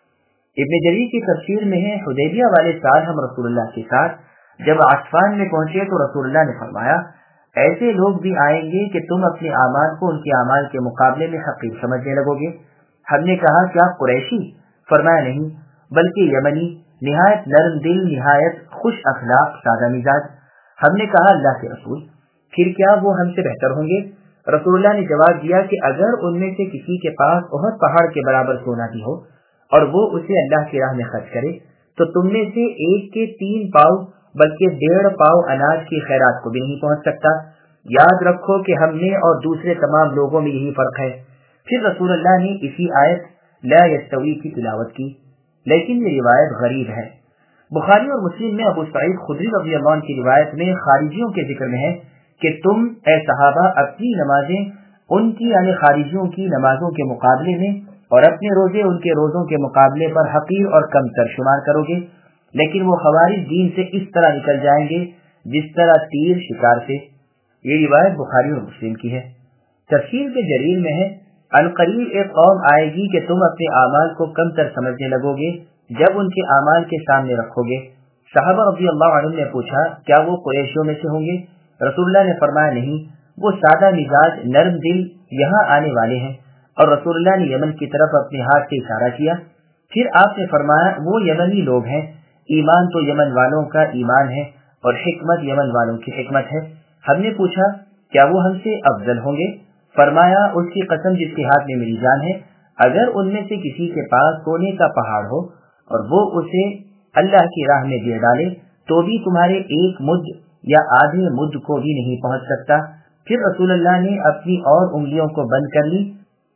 ابن جریر کی تفسیر میں ہے حدیبیہ والے سال ہم رسول اللہ کے ساتھ جب عطفان میں پہنچے تو رسول اللہ نے فرمایا ایسے لوگ بھی آئیں گے کہ تم اپنے اعمال کو ان کے اعمال کے مقابلے میں حقیر سمجھنے لگو گے۔ ہم نے کہا کیا قریشی؟ فرمایا نہیں، بلکہ یمنی، نہایت نرم دل، نہایت خوش اخلاق، سادہ مزاج۔ ہم نے کہا اللہ کے رسول پھر کیا وہ ہم سے بہتر ہوں گے؟ رسول اللہ نے جواب دیا کہ اگر ان میں سے کسی کے پاس احد پہاڑ کے برابر سونا بھی ہو اور وہ اسے اللہ کی راہ میں خرچ کرے تو تم میں سے ایک کے 3 پاؤں بلکہ 1.5 پاؤں اناج کی خیرات کو بھی نہیں پہنچ سکتا۔ یاد رکھو کہ ہم نے اور دوسرے تمام لوگوں میں یہی فرق ہے۔ پھر رسول اللہ نے اسی آیت لا یستوی کی تلاوت کی، لیکن یہ روایت غریب ہے۔ بخاری اور مسلم میں ابو سعید خدری رضی اللہ عنہ کی روایت میں خارجیوں کے ذکر میں ہے کہ تم اے صحابہ اپنی نمازیں ان کی یعنی خارجیوں کی نمازوں کے مقابلے میں اور اپنے روزے ان کے روزوں کے مقابلے پر حقیر اور کم تر شمار کرو گے، لیکن وہ خوارج دین سے اس طرح نکل جائیں گے جس طرح تیر شکار سے۔ یہ روایت بخاری اور مسلم کی ہے۔ تفسیر کے جریر میں ہے عنقریب ایک قوم آئے گی کہ تم اپنے اعمال کو کم تر سمجھنے لگو گے جب ان کے اعمال کے سامنے رکھو گے۔ صحابہ رضی اللہ عنہ نے پوچھا کیا وہ قریشیوں میں سے ہوں گے؟ رسول اللہ نے فرمایا نہیں، وہ سادہ مزاج نرم دل یہاں آنے والے ہیں، اور رسول اللہ نے یمن کی طرف اپنے ہاتھ سے اشارہ کیا۔ پھر آپ نے فرمایا وہ یمنی لوگ ہیں، ایمان تو یمن والوں کا ایمان ہے اور حکمت یمن والوں کی حکمت ہے۔ ہم نے پوچھا کیا وہ ہم سے افضل ہوں گے؟ فرمایا اس کی قسم جس کے ہاتھ میں میری جان ہے، اگر ان میں سے کسی کے پاس سونے کا پہاڑ ہو اور وہ اسے اللہ کی راہ میں دے ڈالے تو بھی تمہارے 1 مد یا آدھے مد کو بھی نہیں پہنچ سکتا۔ پھر رسول اللہ نے اپنی اور انگلیوں کو بند کر لی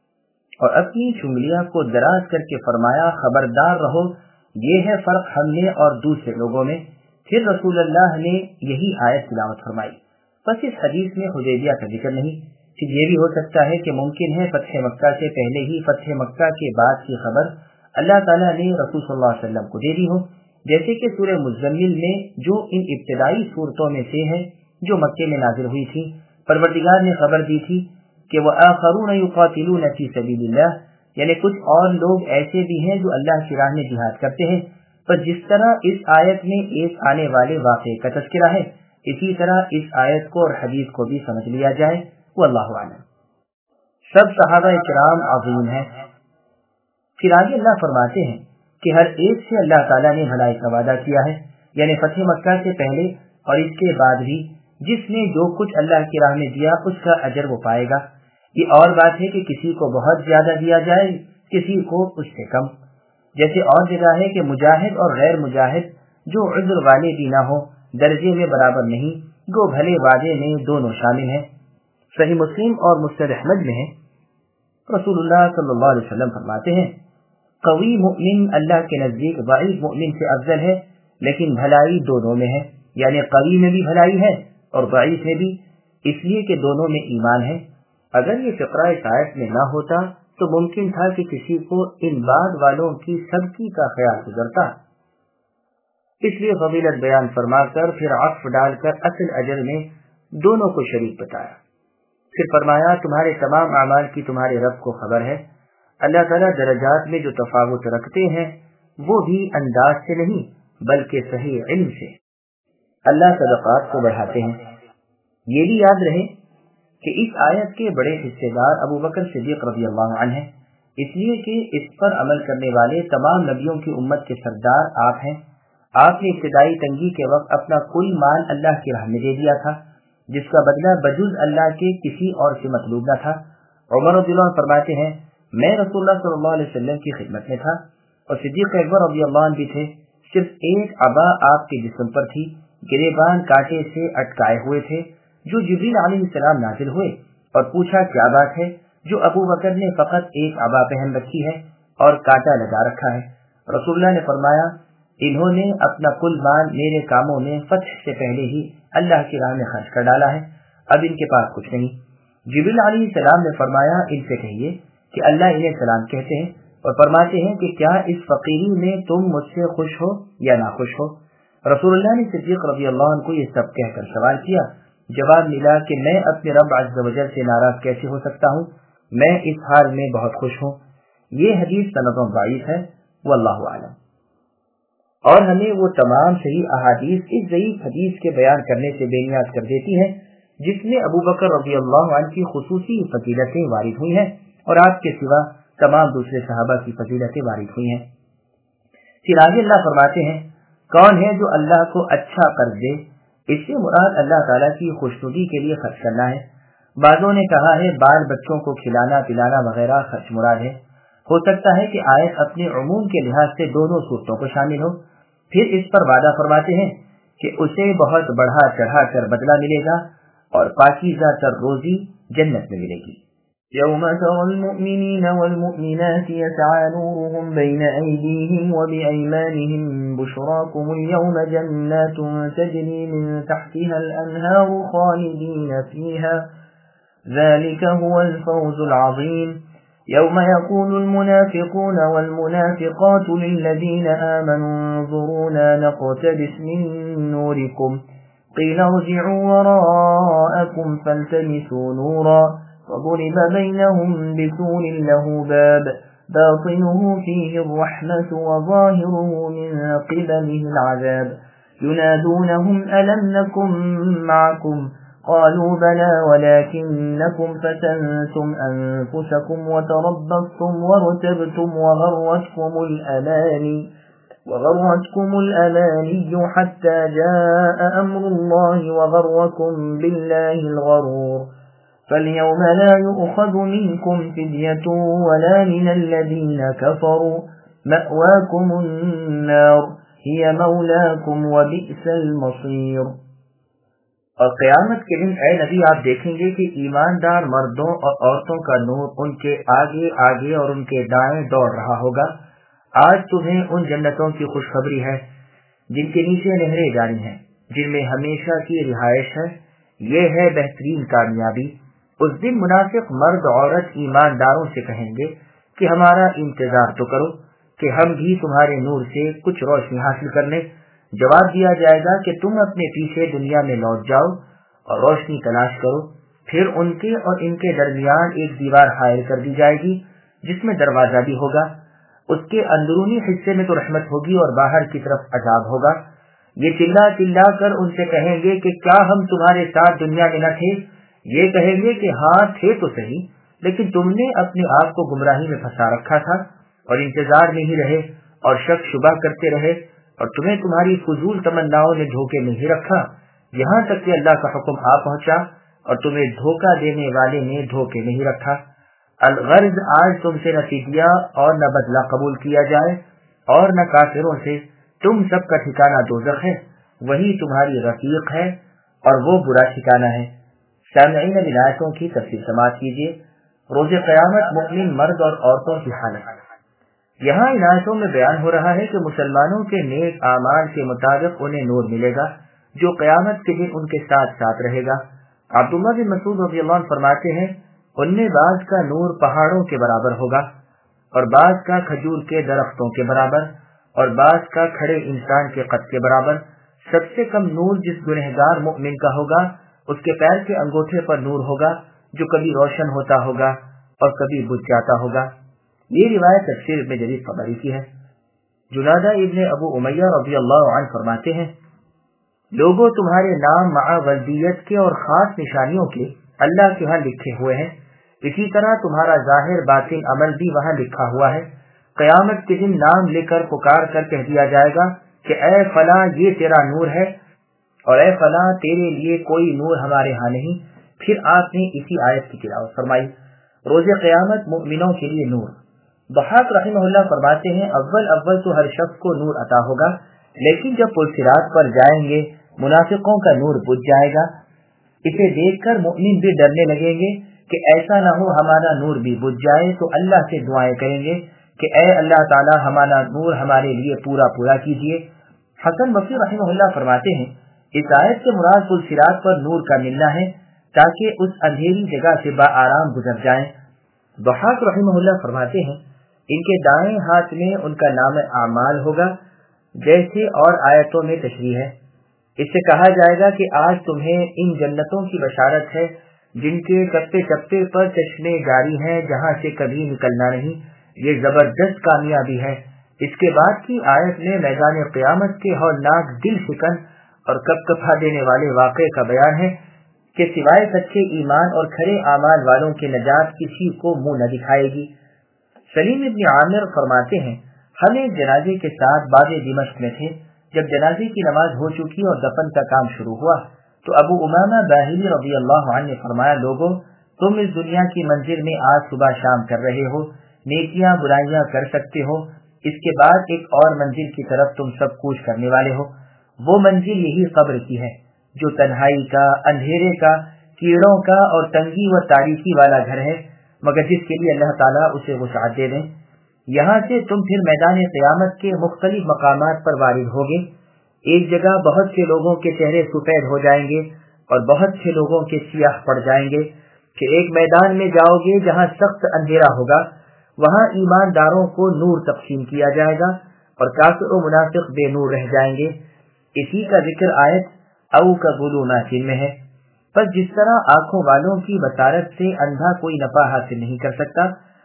اور اپنی چنگلیاں کو دراز کر کے فرمایا خبردار رہو، یہ ہے فرق ہم میں اور دوسرے لوگوں میں۔ پھر رسول اللہ نے یہی آیت تلاوت فرمائی۔ بس اس حدیث میں حدیبیہ کا ذکر نہیں۔ پھر یہ بھی ہو سکتا ہے کہ ممکن ہے فتح مکہ سے پہلے ہی فتح مکہ کے بعد کی خبر اللہ تعالیٰ نے رسول صلی اللہ علیہ وسلم کو دے دی ہو، جیسے کہ سورہ مزمل میں جو ان ابتدائی صورتوں میں سے ہے جو مکے میں نازل ہوئی تھی، پروردگار نے خبر دی تھی کہ وآخرون یقاتلون فی سبیل اللہ، یعنی کچھ اور لوگ ایسے بھی ہیں جو اللہ کی راہ میں جہاد کرتے ہیں۔ پر جس طرح اس آیت میں ایک آنے والے واقعے کا تذکرہ ہے، اسی طرح اس آیت کو اور حدیث کو بھی سمجھ لیا جائے، واللہ اعلم۔ سب صحابہ کرام عظیم ہیں۔ پھر آگے اللہ فرماتے ہیں کہ ہر ایک سے اللہ تعالیٰ نے بھلائی کا وعدہ کیا ہے، یعنی فتح مکہ سے پہلے اور اس کے بعد بھی جس نے جو کچھ اللہ کی راہ میں دیا اس کا اجر وہ پائے گا۔ یہ اور بات ہے کہ کسی کو بہت زیادہ دیا جائے، کسی کو اس سے کم، جیسے اور جگہ ہے کہ مجاہد اور غیر مجاہد جو عذر والے بھی نہ ہو درجے میں برابر نہیں، گو بھلے وعدے میں دونوں شامل ہیں۔ صحیح مسلم اور مسند احمد میں ہے، رسول اللہ صلی اللہ علیہ وسلم فرماتے ہیں قوی مؤمن اللہ کے نزدیک ضعیف مؤمن سے افضل ہے، لیکن بھلائی دونوں میں ہے، یعنی قوی میں بھی بھلائی ہے اور ضعیف میں بھی، اس لیے کہ دونوں میں ایمان ہے۔ اگر یہ فقرہ اس آیت میں نہ ہوتا تو ممکن تھا کہ کسی کو ان بعد والوں کی سبکی کا خیال گزرتا، اس لیے فضیلت بیان فرما کر پھر عطف ڈال کر اصل اجر میں دونوں کو شریک بتایا۔ پھر فرمایا تمہارے تمام اعمال کی تمہارے رب کو خبر ہے۔ اللہ تعالیٰ درجات میں جو تفاوت رکھتے ہیں وہ بھی انداز سے نہیں بلکہ صحیح علم سے۔ اللہ صدقات کو بڑھاتے ہیں۔ یہ بھی یاد رہے کہ اس آیت کے بڑے حصے دار ابو بکر صدیق رضی اللہ عنہ ہیں، اس لیے کہ اس پر عمل کرنے والے تمام نبیوں کی امت کے سردار آپ ہیں۔ آپ نے ابتدائی تنگی کے وقت اپنا کل مال اللہ کی راہ میں دے دیا تھا، جس کا بدلہ بجز اللہ کے کسی اور سے مطلوب نہ تھا۔ عمر رضی اللہ عنہ فرماتے ہیں میں رسول اللہ صلی اللہ علیہ وسلم کی خدمت میں تھا اور صدیق اکبر رضی اللہ عنہ بھی تھے، صرف ایک عبا آپ کے جسم پر تھی، گریبان کانٹے سے اٹکائے ہوئے تھے، جو جبریل علیہ السلام نازل ہوئے اور پوچھا کیا بات ہے جو ابو بکر نے فقط ایک عبا پہن رکھی ہے اور کانٹا لگا رکھا ہے؟ رسول اللہ نے فرمایا انہوں نے اپنا کل مال میرے کاموں میں فتح سے پہلے ہی اللہ کی راہ میں خرچ کر ڈالا ہے، اب ان کے پاس کچھ نہیں۔ جبریل علیہ السلام نے فرمایا ان سے کہیے کہ اللہ انہیں سلام کہتے ہیں اور فرماتے ہیں کہ کیا اس فقیری میں تم مجھ سے خوش ہو یا ناخوش ہو؟ رسول اللہ نے صدیق رضی اللہ عنہ کو یہ سب کہہ کر سوال کیا، جواب ملا کہ میں اپنے رب عز و جل سے ناراض کیسے ہو سکتا ہوں، میں اس حال میں بہت خوش ہوں۔ یہ حدیث سندوں ضعیف ہے، واللہ اعلم۔ اور ہمیں وہ تمام صحیح احادیث اس ضعیف حدیث کے بیان کرنے سے بے نیاز کر دیتی ہیں جس میں ابو بکر رضی اللہ عنہ کی خصوصی فضیلتیں وارد ہوئی ہیں اور آپ کے سوا تمام دوسرے صحابہ کی فضیلتیں وارد ہوئی ہیں۔ پھر آگے اللہ فرماتے ہیں کون ہے جو اللہ کو اچھا قرض دے؟ اس سے مراد اللہ تعالیٰ کی خوشنودی کے لیے خرچ کرنا ہے۔ بعضوں نے کہا ہے بال بچوں کو کھلانا پلانا وغیرہ خرچ مراد ہے۔ ہو سکتا ہے کہ آیت اپنے عموم کے لحاظ سے دونوں صورتوں کو شامل ہو۔ پھر اس پر وعدہ فرماتے ہیں کہ اسے بہت بڑھا چڑھا کر بدلہ ملے گا اور پاکیزہ تر روزی جنت میں ملے گی۔ يوم ترى المؤمنين والمؤمنات يسعى نورهم بين أيديهم وبأيمانهم بشراكم اليوم جنات تجري من تحتها الأنهار خالدين فيها ذلك هو الفوز العظيم يوم يقول المنافقون والمنافقات للذين آمنوا انظرونا نقتبس من نوركم قيل ارجعوا وراءكم فالتمسوا نورا وضرب بينهم بسور له باب باطنه فيه الرحمة وظاهره من قبله العذاب ينادونهم ألم نكن معكم قالوا بلى ولكنكم فتنتم أنفسكم وتربصتم وارتبتم وغرتكم الأماني حتى جاء أمر الله وغركم بالله الغرور فاليوم لا يؤخذ منكم فدية ولا من الذين كفروا مأواكم النار هي مولاكم وبئس المصير۔ اور قیامت کے دن اے نبی آپ دیکھیں گے کہ ایماندار مردوں اور عورتوں کا نور ان کے آگے آگے اور ان کے دائیں دوڑ رہا ہوگا۔ آج تمہیں ان جنتوں کی خوشخبری ہے جن کے نیچے نہریں جاری ہیں، جن میں ہمیشہ کی رہائش ہے، یہ ہے بہترین کامیابی۔ اس دن منافق مرد عورت ایمانداروں سے کہیں گے کہ ہمارا انتظار تو کرو کہ ہم بھی تمہارے نور سے کچھ روشنی حاصل کر لیں۔ جواب دیا جائے گا کہ تم اپنے پیچھے دنیا میں لوٹ جاؤ اور روشنی تلاش کرو، پھر ان کے اور ان کے درمیان ایک دیوار حائل کر دی جائے گی جس میں دروازہ بھی ہوگا، اس کے اندرونی حصے میں تو رحمت ہوگی اور باہر کی طرف عذاب ہوگا۔ یہ چلا چلا کر ان سے کہیں گے کہ کیا ہم تمہارے ساتھ دنیا میں نہ تھے؟ یہ کہیں گے کہ ہاں تھے تو صحیح، لیکن تم نے اپنے آپ کو گمراہی میں پھنسا رکھا تھا اور انتظار میں ہی رہے اور شک شبہ کرتے رہے، اور تمہیں تمہاری فضول تمناؤں نے دھوکے میں ہی رکھا، یہاں تک کہ اللہ کا حکم آ پہنچا اور تمہیں دھوکہ دینے والے نے دھوکے میں ہی رکھا۔ الغرض آج تم سے نہ فدیہ اور نہ بدلہ قبول کیا جائے اور نہ کافروں سے، تم سب کا ٹھکانہ دوزخ ہے، وہی تمہاری رفیق ہے اور وہ برا ٹھکانہ ہے۔ سامعین، اب آیتوں کی تفصیل سماعت کیجیے۔ روز قیامت مومن مرد اور عورتوں کی حالت۔ یہاں ان آیتوں میں بیان ہو رہا ہے کہ مسلمانوں کے نیک اعمال کے مطابق انہیں نور ملے گا جو قیامت کے دن ان کے ساتھ ساتھ رہے گا۔ عبداللہ بن مسعود رضی اللہ عنہ فرماتے ہیں، ان میں بعض کا نور پہاڑوں کے برابر ہوگا اور بعض کا کھجور کے درختوں کے برابر اور بعض کا کھڑے انسان کے قد کے برابر۔ سب سے کم نور جس گنہگار مؤمن کا ہوگا اس کے پیر کے انگوٹھے پر نور ہوگا جو کبھی روشن ہوتا ہوگا اور کبھی بجھ جاتا ہوگا۔ یہ روایت تفسیر ابن جریر طبری کی ہے۔ جنادہ ابن ابو امیہ رضی اللہ عنہ فرماتے ہیں، لوگوں تمہارے نام مع ولدیت کے اور خاص نشانیوں کے اللہ کے ہاں لکھے ہوئے ہیں، اسی طرح تمہارا ظاہر باطن عمل بھی وہاں لکھا ہوا ہے۔ قیامت کے دن نام لے کر پکار کر کہہ دیا جائے گا کہ اے فلاں یہ تیرا نور ہے اور اے فلاں تیرے لیے کوئی نور ہمارے ہاں نہیں۔ پھر آپ نے اسی آیت کی تلاوت فرمائی۔ روز قیامت مومنوں کے لیے نور۔ ضحاک رحمہ اللہ فرماتے ہیں، اول تو ہر شخص کو نور عطا ہوگا، لیکن جب پلصراط پر جائیں گے منافقوں کا نور بجھ جائے گا۔ اسے دیکھ کر مومن بھی ڈرنے لگیں گے کہ ایسا نہ ہو ہمارا نور بھی بجھ جائے، تو اللہ سے دعائیں کریں گے کہ اے اللہ تعالی ہمارا نور ہمارے لیے پورا کیجیے۔ حسن بصری رحمہ اللہ فرماتے ہیں، اس آیت سے مراد پلصراط پر نور کا ملنا ہے تاکہ اس اندھیری جگہ سے بآرام گزر جائیں۔ ضحاک رحمہ اللہ فرماتے ہیں، ان کے دائیں ہاتھ میں ان کا نام اعمال ہوگا جیسے اور آیتوں میں تشریح ہے۔ اس سے کہا جائے گا کہ آج تمہیں ان جنتوں کی بشارت ہے جن کے چپے چپے پر چشمے جاری ہیں جہاں سے کبھی نکلنا نہیں، یہ زبردست کامیابی ہے۔ اس کے بعد کی آیت میں میدان قیامت کے ہولناک دل شکن اور کپکپا دینے والے واقعے کا بیان ہے کہ سوائے سچے ایمان اور کھرے اعمال والوں کے نجات کسی کو منہ نہ دکھائے گی۔ سلیم ابن عامر فرماتے ہیں، ہم ایک جنازے کے ساتھ باب دمشق میں تھے۔ جب جنازے کی نماز ہو چکی اور دفن کا کام شروع ہوا تو ابو امامہ باہلی رضی اللہ عنہ نے فرمایا، لوگوں تم اس دنیا کی منزل میں آج صبح شام کر رہے ہو، نیکیاں برائیاں کر سکتے ہو، اس کے بعد ایک اور منزل کی طرف تم سب کوچ کرنے والے ہو۔ وہ منزل یہی قبر کی ہے جو تنہائی کا، اندھیرے کا، کیڑوں کا اور تنگی و تاریکی والا گھر ہے، مگر جس کے لیے اللہ تعالیٰ اسے وسعت دے دیں۔ یہاں سے تم پھر میدان قیامت کے مختلف مقامات پر وارد ہوگے۔ ایک جگہ بہت سے لوگوں کے چہرے سفید ہو جائیں گے اور بہت سے لوگوں کے سیاہ پڑ جائیں گے کہ ایک میدان میں جاؤ گے جہاں سخت اندھیرا ہوگا، وہاں ایمانداروں کو نور تقسیم کیا جائے گا اور کافر و منافق بے نور رہ جائیں گے۔ اسی کا ذکر آیت او کا ظلمات میں ہے۔ پس جس طرح آنکھوں والوں کی بصارت سے اندھا کوئی نفع حاصل نہیں کر سکتا،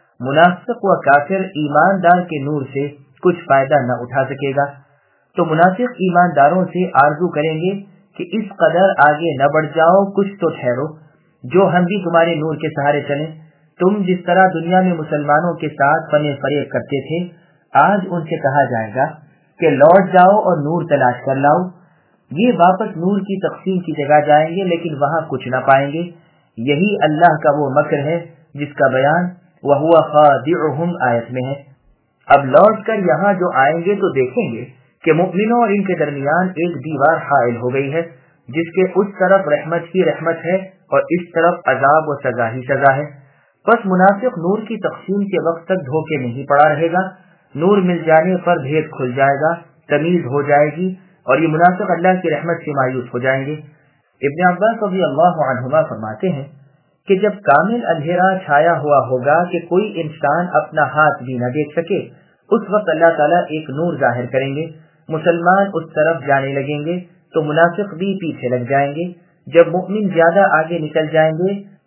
منافق و کافر ایماندار کے نور سے کچھ فائدہ نہ اٹھا سکے گا، تو منافق ایمانداروں سے آرزو کریں گے کہ اس قدر آگے نہ بڑھ جاؤ، کچھ تو ٹھہرو جو ہم بھی تمہارے نور کے سہارے چلیں۔ تم جس طرح دنیا میں مسلمانوں کے ساتھ فنے فریب کرتے تھے، آج ان سے کہا جائے گا کہ لوٹ جاؤ اور نور تلاش کر لاؤ۔ یہ واپس نور کی تقسیم کی جگہ جائیں گے لیکن وہاں کچھ نہ پائیں گے۔ یہی اللہ کا وہ مکر ہے جس کا بیان وَهُوَ خَادِعُهُمْ آیت میں ہے۔ اب لوٹ کر یہاں جو آئیں گے تو دیکھیں گے کہ مؤمنوں اور ان کے درمیان ایک دیوار حائل ہو گئی ہے جس کے اس طرف رحمت ہی رحمت ہے اور اس طرف عذاب و سزا ہی سزا ہے۔ بس منافق نور کی تقسیم کے وقت تک دھوکے میں ہی پڑا رہے گا، نور مل جانے پر بھید کھل جائے گا، تمیز ہو جائے گی اور یہ منافق اللہ کی رحمت سے مایوس ہو جائیں گے۔ ابن عباس رضی اللہ عنہما فرماتے ہیں کہ جب کامل اندھیرا چھایا ہوا ہوگا کہ کوئی انسان اپنا ہاتھ بھی نہ دیکھ سکے، اس وقت اللہ تعالیٰ ایک نور ظاہر کریں گے، مسلمان اس طرف جانے لگیں گے تو منافق بھی پیچھے لگ جائیں گے۔ جب مؤمن زیادہ آگے نکل جائیں گے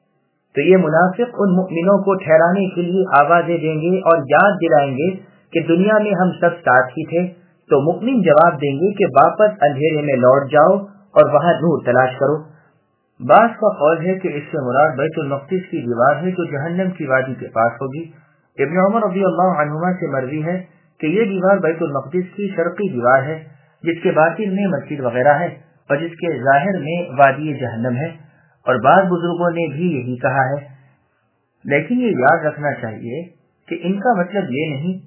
تو یہ منافق ان مؤمنوں کو ٹھہرانے کے لیے آوازیں دیں گے اور یاد دلائیں گے کہ دنیا میں ہم سب ساتھ ہی تھے، تو مؤمن جواب دیں گے کہ واپس اندھیرے میں لوٹ جاؤ اور وہاں نور تلاش کرو۔ بعض کا قول ہے کہ اس سے مراد بیت المقدس کی دیوار ہے جو جہنم کی وادی کے پاس ہوگی۔ ابن عمر رضی اللہ عنہما سے مروی ہے کہ یہ دیوار بیت المقدس کی شرقی دیوار ہے، جس کے باطن میں مسجد وغیرہ ہے اور جس کے ظاہر میں وادی جہنم ہے، اور بعض بزرگوں نے بھی یہی کہا ہے۔ لیکن یہ یاد رکھنا چاہیے کہ ان کا مطلب یہ نہیں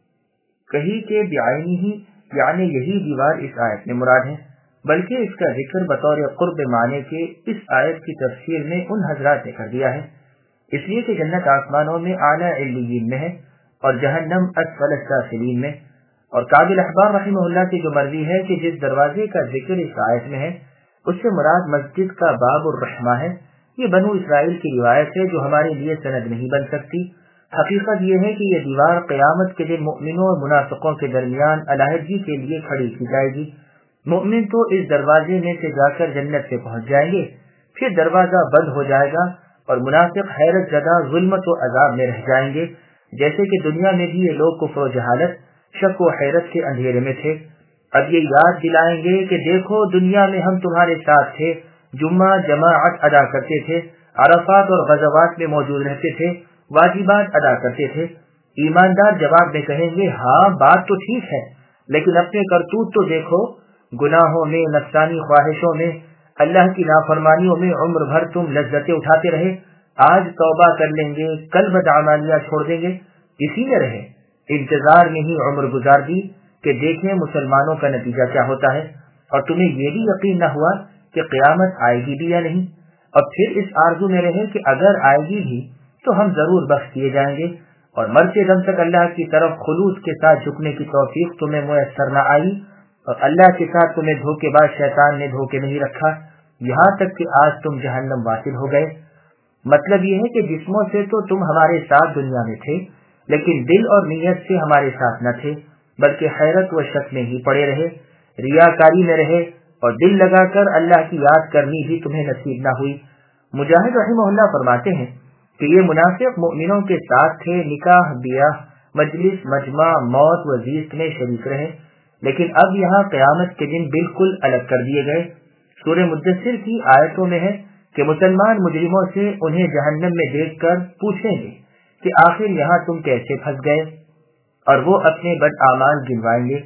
کہیں کہ بعینی ہی یعنی یہی دیوار اس آیت میں مراد ہے، بلکہ اس کا ذکر بطور قرب معنی کے اس آیت کی تفسیر میں ان حضرات نے کر دیا ہے، اس لیے کہ جنت آسمانوں میں اعلیٰ علیین میں ہے اور جہنم اسفل السافلین میں۔ اور قابل احبار رحمہ اللہ کی جو مروی ہے کہ جس دروازے کا ذکر اس آیت میں ہے اس سے مراد مسجد کا باب الرحمہ ہے۔ یہ بنو اسرائیل کی روایت ہے جو ہمارے لیے سند نہیں بن سکتی۔ حقیقت یہ ہے کہ یہ دیوار قیامت کے دن مؤمنوں اور منافقوں کے درمیان علیحدگی کے لیے کھڑی کی جائے گی۔ مؤمن تو اس دروازے میں سے جا کر جنت سے پہنچ جائیں گے، پھر دروازہ بند ہو جائے گا اور منافق حیرت زدہ ظلمت و عذاب میں رہ جائیں گے، جیسے کہ دنیا میں بھی یہ لوگ کفر و جہالت، شک و حیرت کے اندھیرے میں تھے۔ اب یہ یاد دلائیں گے کہ دیکھو دنیا میں ہم تمہارے ساتھ تھے، جمعہ جماعت ادا کرتے تھے، عرفات اور غزوات میں موجود رہتے تھے، واجبات ادا کرتے تھے۔ ایماندار جواب میں کہیں گے ہاں بات تو ٹھیک ہے، لیکن اپنے کرتوت تو دیکھو، گناہوں میں، نفسانی خواہشوں میں، اللہ کی نافرمانیوں میں عمر بھر تم لذتیں اٹھاتے رہے، آج توبہ کر لیں گے، کل بدعمالیاں چھوڑ دیں گے، اسی میں رہے، انتظار میں ہی عمر گزار دی کہ دیکھیں مسلمانوں کا نتیجہ کیا ہوتا ہے، اور تمہیں یہ بھی یقین نہ ہوا کہ قیامت آئے گی بھی یا نہیں، اور پھر اس آرزو میں رہے کہ اگر آئے گی بھی تو ہم ضرور بخش دیے جائیں گے، اور مرتے دم تک اللہ کی طرف خلوص کے ساتھ جھکنے کی توفیق تمہیں میسر نہ آئی، اور اللہ کے ساتھ تمہیں دھوکے باز شیطان نے دھوکے نہیں رکھا، یہاں تک کہ آج تم جہنم واصل ہو گئے۔ مطلب یہ ہے کہ جسموں سے تو تم ہمارے ساتھ دنیا میں تھے، لیکن دل اور نیت سے ہمارے ساتھ نہ تھے، بلکہ حیرت و شک میں ہی پڑے رہے، ریاکاری میں رہے، اور دل لگا کر اللہ کی یاد کرنی بھی تمہیں نصیب نہ ہوئی۔ مجاہد رحمہ اللہ فرماتے ہیں کہ یہ منافق مؤمنوں کے ساتھ تھے، نکاح بیاہ، مجلس مجمع، موت و زیست میں شریک رہے، لیکن اب یہاں قیامت کے دن بالکل الگ کر دیے گئے۔ سورہ مدثر کی آیتوں میں ہے کہ مسلمان مجرموں سے انہیں جہنم میں دیکھ کر پوچھیں گے کہ آخر یہاں تم کیسے پھنس گئے، اور وہ اپنے بد اعمال گنوائیں گے۔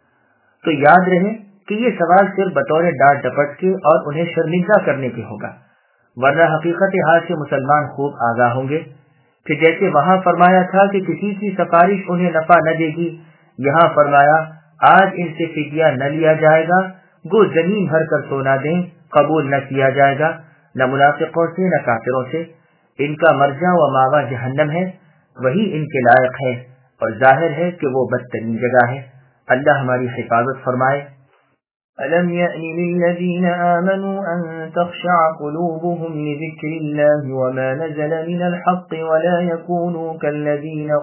تو یاد رہے کہ یہ سوال صرف بطور ڈانٹ ڈپٹ کے اور انہیں شرمندہ کرنے کے ہوگا، ورنہ حقیقت حال سے مسلمان خوب آگاہ ہوں گے کہ جیسے وہاں فرمایا تھا کہ کسی کی سفارش انہیں نفع نہ دے گی، یہاں فرمایا آج ان سے فدیہ نہ لیا جائے گا، گو زمین بھر کر سونا دیں، قبول نہ کیا جائے گا، نہ منافقوں سے نہ کافروں سے۔ ان کا مرجع و ماوا جہنم ہے، وہی ان کے لائق ہے، اور ظاہر ہے کہ وہ بدترین جگہ ہے۔ اللہ ہماری حفاظت فرمائے۔ أَلَمْ يَأْنِ لِلَّذِينَ آمَنُوا أَن تَخْشَعَ قُلُوبُهُمْ لِذِكْرِ اللَّهِ وَمَا نَزَلَ مِنَ الْحَقِّ وَلَا يَكُونُوا كَالَّذِينَ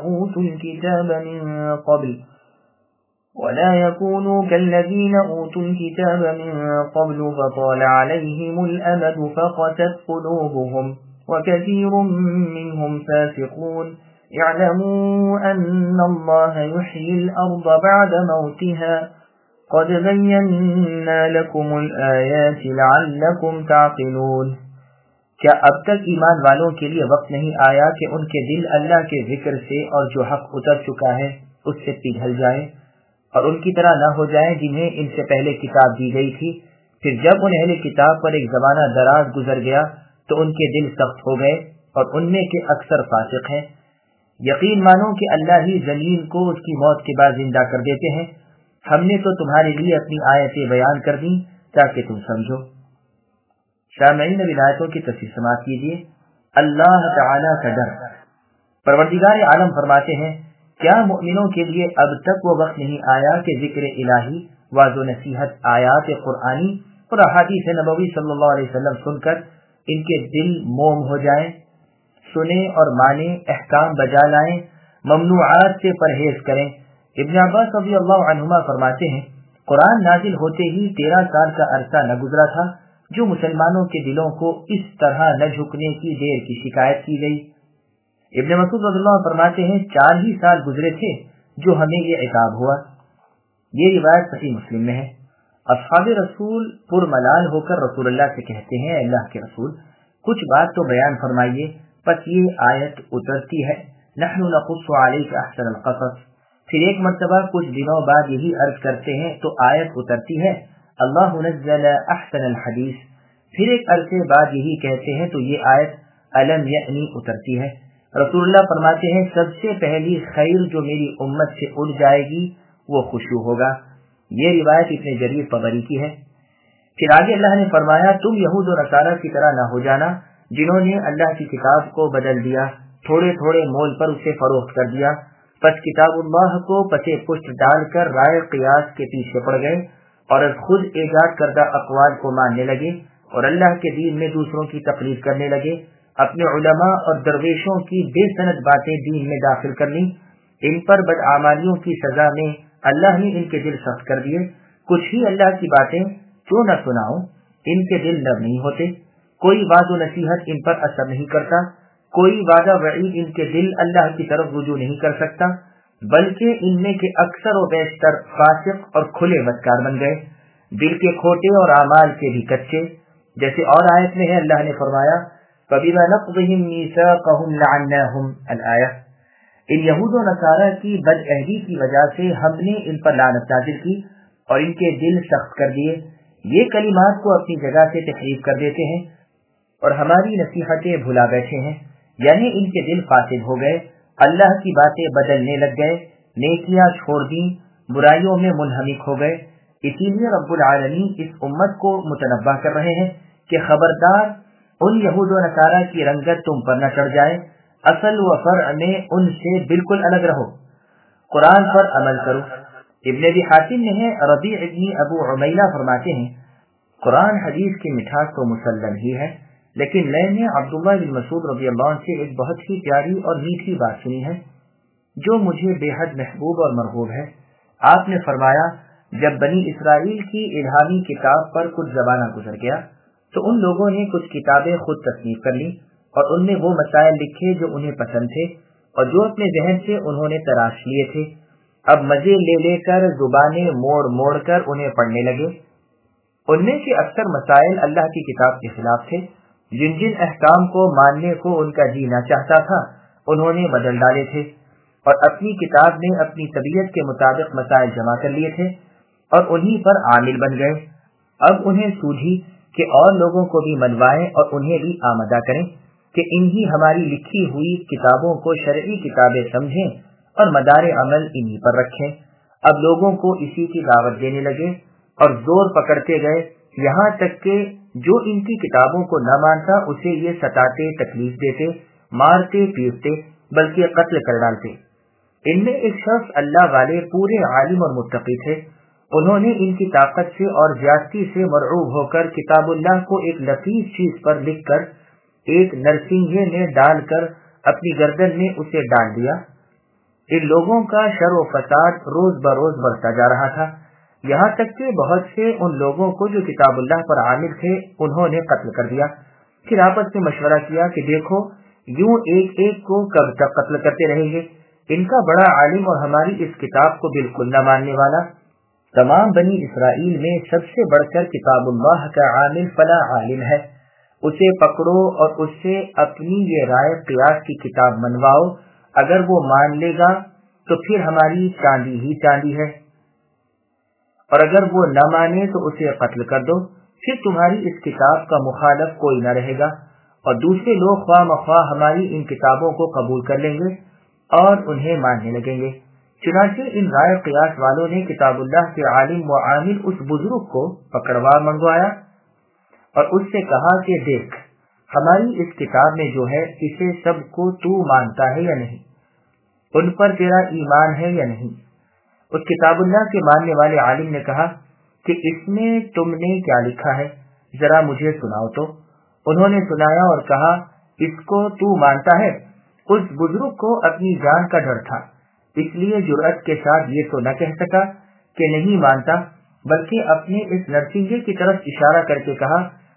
أُوتُوا الْكِتَابَ مِن قَبْلُ فَطَالَ عَلَيْهِمُ الْأَمَدُ فَقَسَتْ قُلُوبُهُمْ وَكَثِيرٌ مِّنْهُمْ فَاسِقُونَ اعْلَمُوا أَنَّ اللَّهَ يُحْيِي الْأَرْضَ بَعْدَ مَوْتِهَا قد بينا لكم الآيات لعلكم تعقلون۔ کیا اب تک ایمان والوں کے لیے وقت نہیں آیا کہ ان کے دل اللہ کے ذکر سے اور جو حق اتر چکا ہے اس سے پگھل جائیں اور ان کی طرح نہ ہو جائیں جنہیں ان سے پہلے کتاب دی گئی تھی، پھر جب ان اہل کتاب پر ایک زمانہ دراز گزر گیا تو ان کے دل سخت ہو گئے اور ان میں کے اکثر فاسق ہیں۔ یقین مانو کہ اللہ ہی زمین کو اس کی موت کے بعد زندہ کر دیتے ہیں، ہم نے تو تمہارے لیے اپنی آیتیں بیان کر دیں تاکہ تم سمجھو۔ سامعین اب آیتوں کی تفسیر سماعت کیجیے۔ اللہ تعالیٰ کا ڈر۔ پروردگار عالم فرماتے ہیں کیا مؤمنوں کے لیے اب تک وہ وقت نہیں آیا کہ ذکر الہی، واضح و نصیحت، آیات قرآنی اور احادیث نبوی صلی اللہ علیہ وسلم سن کر ان کے دل موم ہو جائیں، سنیں اور مانیں، احکام بجا لائیں، ممنوعات سے پرہیز کریں۔ ابن عباس رضی اللہ عنہما فرماتے ہیں قرآن نازل ہوتے ہی 13 سال کا عرصہ نہ گزرا تھا جو مسلمانوں کے دلوں کو اس طرح نہ جھکنے کی دیر کی شکایت کی گئی۔ ابن مسعود رضی اللہ عنہ فرماتے ہیں 4 ہی سال گزرے تھے جو ہمیں یہ عتاب ہوا۔ یہ روایت صحیح مسلم میں ہے۔ اصحاب رسول پرملال ہو کر رسول اللہ سے کہتے ہیں، اللہ کے رسول کچھ بات تو بیان فرمائیے۔ پس یہ آیت اترتی ہے، نحن نقص علیک احسن القصص۔ پھر ایک مرتبہ کچھ دنوں بعد یہی عرض کرتے ہیں تو آیت اترتی ہے، اللہ نزل احسن الحدیث۔ پھر ایک عرصے بعد یہی کہتے ہیں تو یہ آیت الم یعنی اترتی ہے۔ رسول اللہ فرماتے ہیں، سب سے پہلی خیر جو میری امت سے اڑ جائے گی وہ خشوع ہوگا۔ یہ روایت ابن جریر طبری کی ہے۔ پھر آگے اللہ نے فرمایا، تم یہود و نصارہ کی طرح نہ ہو جانا جنہوں نے اللہ کی کتاب کو بدل دیا، تھوڑے تھوڑے مول پر اسے فروخت کر دیا، پس کتاب اللہ کو پسے پشت ڈال کر رائے قیاس کے پیچھے پڑ گئے اور خود ایجاد کردہ اقوال کو ماننے لگے اور اللہ کے دین میں دوسروں کی تقلید کرنے لگے، اپنے علماء اور درویشوں کی بے سند باتیں دین میں داخل کر لیں۔ ان پر بدعمالیوں کی سزا میں اللہ نے ان کے دل سخت کر دیے۔ کچھ ہی اللہ کی باتیں کیوں نہ سناؤ، ان کے دل نرم نہیں ہوتے، کوئی وعد و نصیحت ان پر اثر نہیں کرتا، کوئی وعدہ وعید ان کے دل اللہ کی طرف رجوع نہیں کر سکتا، بلکہ ان میں کے اکثر و بیشتر فاسق اور کھلے بدکار بن گئے، دل کے کھوٹے اور اعمال کے بھی کچے۔ جیسے اور آیت میں ہے، اللہ نے فرمایا فَبِمَا نَقْضِهِمْ مِيثَاقَهُمْ لَعَنَّاهُمْ الآیہ۔ ان یہود و نصارہ کی بد عہدی کی وجہ سے ہم نے ان پر لعنت نازل کی اور ان کے دل سخت کر دیے۔ یہ کلمات کو اپنی جگہ سے تحریف کر دیتے ہیں اور ہماری نصیحتیں بھلا بیٹھے ہیں، یعنی ان کے دل فاسد ہو گئے، اللہ کی باتیں بدلنے لگ گئے، نیکیاں چھوڑ دیں، برائیوں میں منہمک ہو گئے۔ اسی لیے رب العالمین اس امت کو متنبہ کر رہے ہیں کہ خبردار ان یہود و نصارہ کی رنگت تم پر نہ چڑھ جائے، اصل و فرع میں ان سے بالکل الگ رہو، قرآن پر عمل کرو۔ ابن ابی حاتم نے ہے، ربیع ابن ابو عمیلہ فرماتے ہیں، قرآن حدیث کی مٹھاس تو مسلم ہی ہے، لیکن میں نے عبداللہ بن مسعود رضی اللہ عنہ سے ایک بہت ہی پیاری اور میٹھی بات سنی ہے جو مجھے بے حد محبوب اور مرغوب ہے۔ آپ نے فرمایا، جب بنی اسرائیل کی الہامی کتاب پر کچھ زمانہ گزر گیا تو ان لوگوں نے کچھ کتابیں خود تصنیف کر لی اور ان میں وہ مسائل لکھے جو انہیں پسند تھے اور جو اپنے ذہن سے انہوں نے تراش لیے تھے۔ اب مزے لے لے کر زبانیں موڑ موڑ کر انہیں پڑھنے لگے۔ ان میں سے اکثر مسائل اللہ کی کتاب کے خلاف تھے، جن جن احکام کو ماننے کو ان کا جی نہ چاہتا تھا انہوں نے بدل ڈالے تھے اور اپنی کتاب میں اپنی طبیعت کے مطابق مسائل جمع کر لیے تھے اور انہی پر عامل بن گئے۔ اب انہیں سوجھی کہ اور لوگوں کو بھی منوائیں اور انہیں بھی آمدہ کریں کہ انہی ہماری لکھی ہوئی کتابوں کو شرعی کتابیں سمجھیں اور مدار عمل انہی پر رکھیں۔ اب لوگوں کو اسی کی دعوت دینے لگے اور زور پکڑتے گئے، یہاں تک کہ جو ان کی کتابوں کو نہ مانتا اسے یہ ستاتے، تکلیف دیتے، مارتے پیٹتے، بلکہ قتل کر ڈالتے۔ ان میں ایک شخص اللہ والے پورے عالم اور متقی تھے، انہوں نے ان کی طاقت سے اور زیادتی سے مرعوب ہو کر کتاب اللہ کو ایک لطیف چیز پر لکھ کر ایک نرسنگھے میں ڈال کر اپنی گردن میں اسے ڈال دیا۔ ان لوگوں کا شر و فساد روز بروز بڑھتا جا رہا تھا، یہاں تک کہ بہت سے ان لوگوں کو جو کتاب اللہ پر عامل تھے انہوں نے قتل کر دیا۔ پھر آپس میں مشورہ کیا کہ دیکھو یوں ایک ایک کو کب تک قتل کرتے رہیں گے، ان کا بڑا عالم اور ہماری اس کتاب کو بالکل نہ ماننے والا۔ تمام بنی اسرائیل میں سب سے بڑھ کر کتاب اللہ کا عامل فلا عالم ہے، اسے پکڑو اور اس سے اپنی یہ رائے قیاس کی کتاب منواؤ، اگر وہ مان لے گا تو پھر ہماری چاندی ہی چاندی ہے، اور اگر وہ نہ مانے تو اسے قتل کر دو، پھر تمہاری اس کتاب کا مخالف کوئی نہ رہے گا، اور دوسرے لوگ خواہ مخواہ ہماری ان کتابوں کو قبول کر لیں گے اور انہیں ماننے لگیں گے۔ چنانچہ ان رائے قیاس والوں نے کتاب اللہ کے عالم و عامل اس بزرگ کو پکڑوا منگوایا اور اس سے کہا کہ دیکھ ہماری اس کتاب میں جو ہے اسے سب کو تو مانتا ہے یا نہیں، ان پر تیرا ایمان ہے یا نہیں؟ اس کتاب اللہ کے ماننے والے عالم نے کہا کہ اس میں تم نے کیا لکھا ہے، ذرا مجھے سناؤ تو۔ انہوں نے سنایا اور کہا اس کو تو مانتا ہے؟ اس بزرگ کو اپنی جان کا ڈر تھا، اس لیے جرأت کے ساتھ یہ تو نہ کہہ سکا کہ نہیں مانتا، بلکہ اپنے اس نرسنگے کی طرف اشارہ کر کے کہا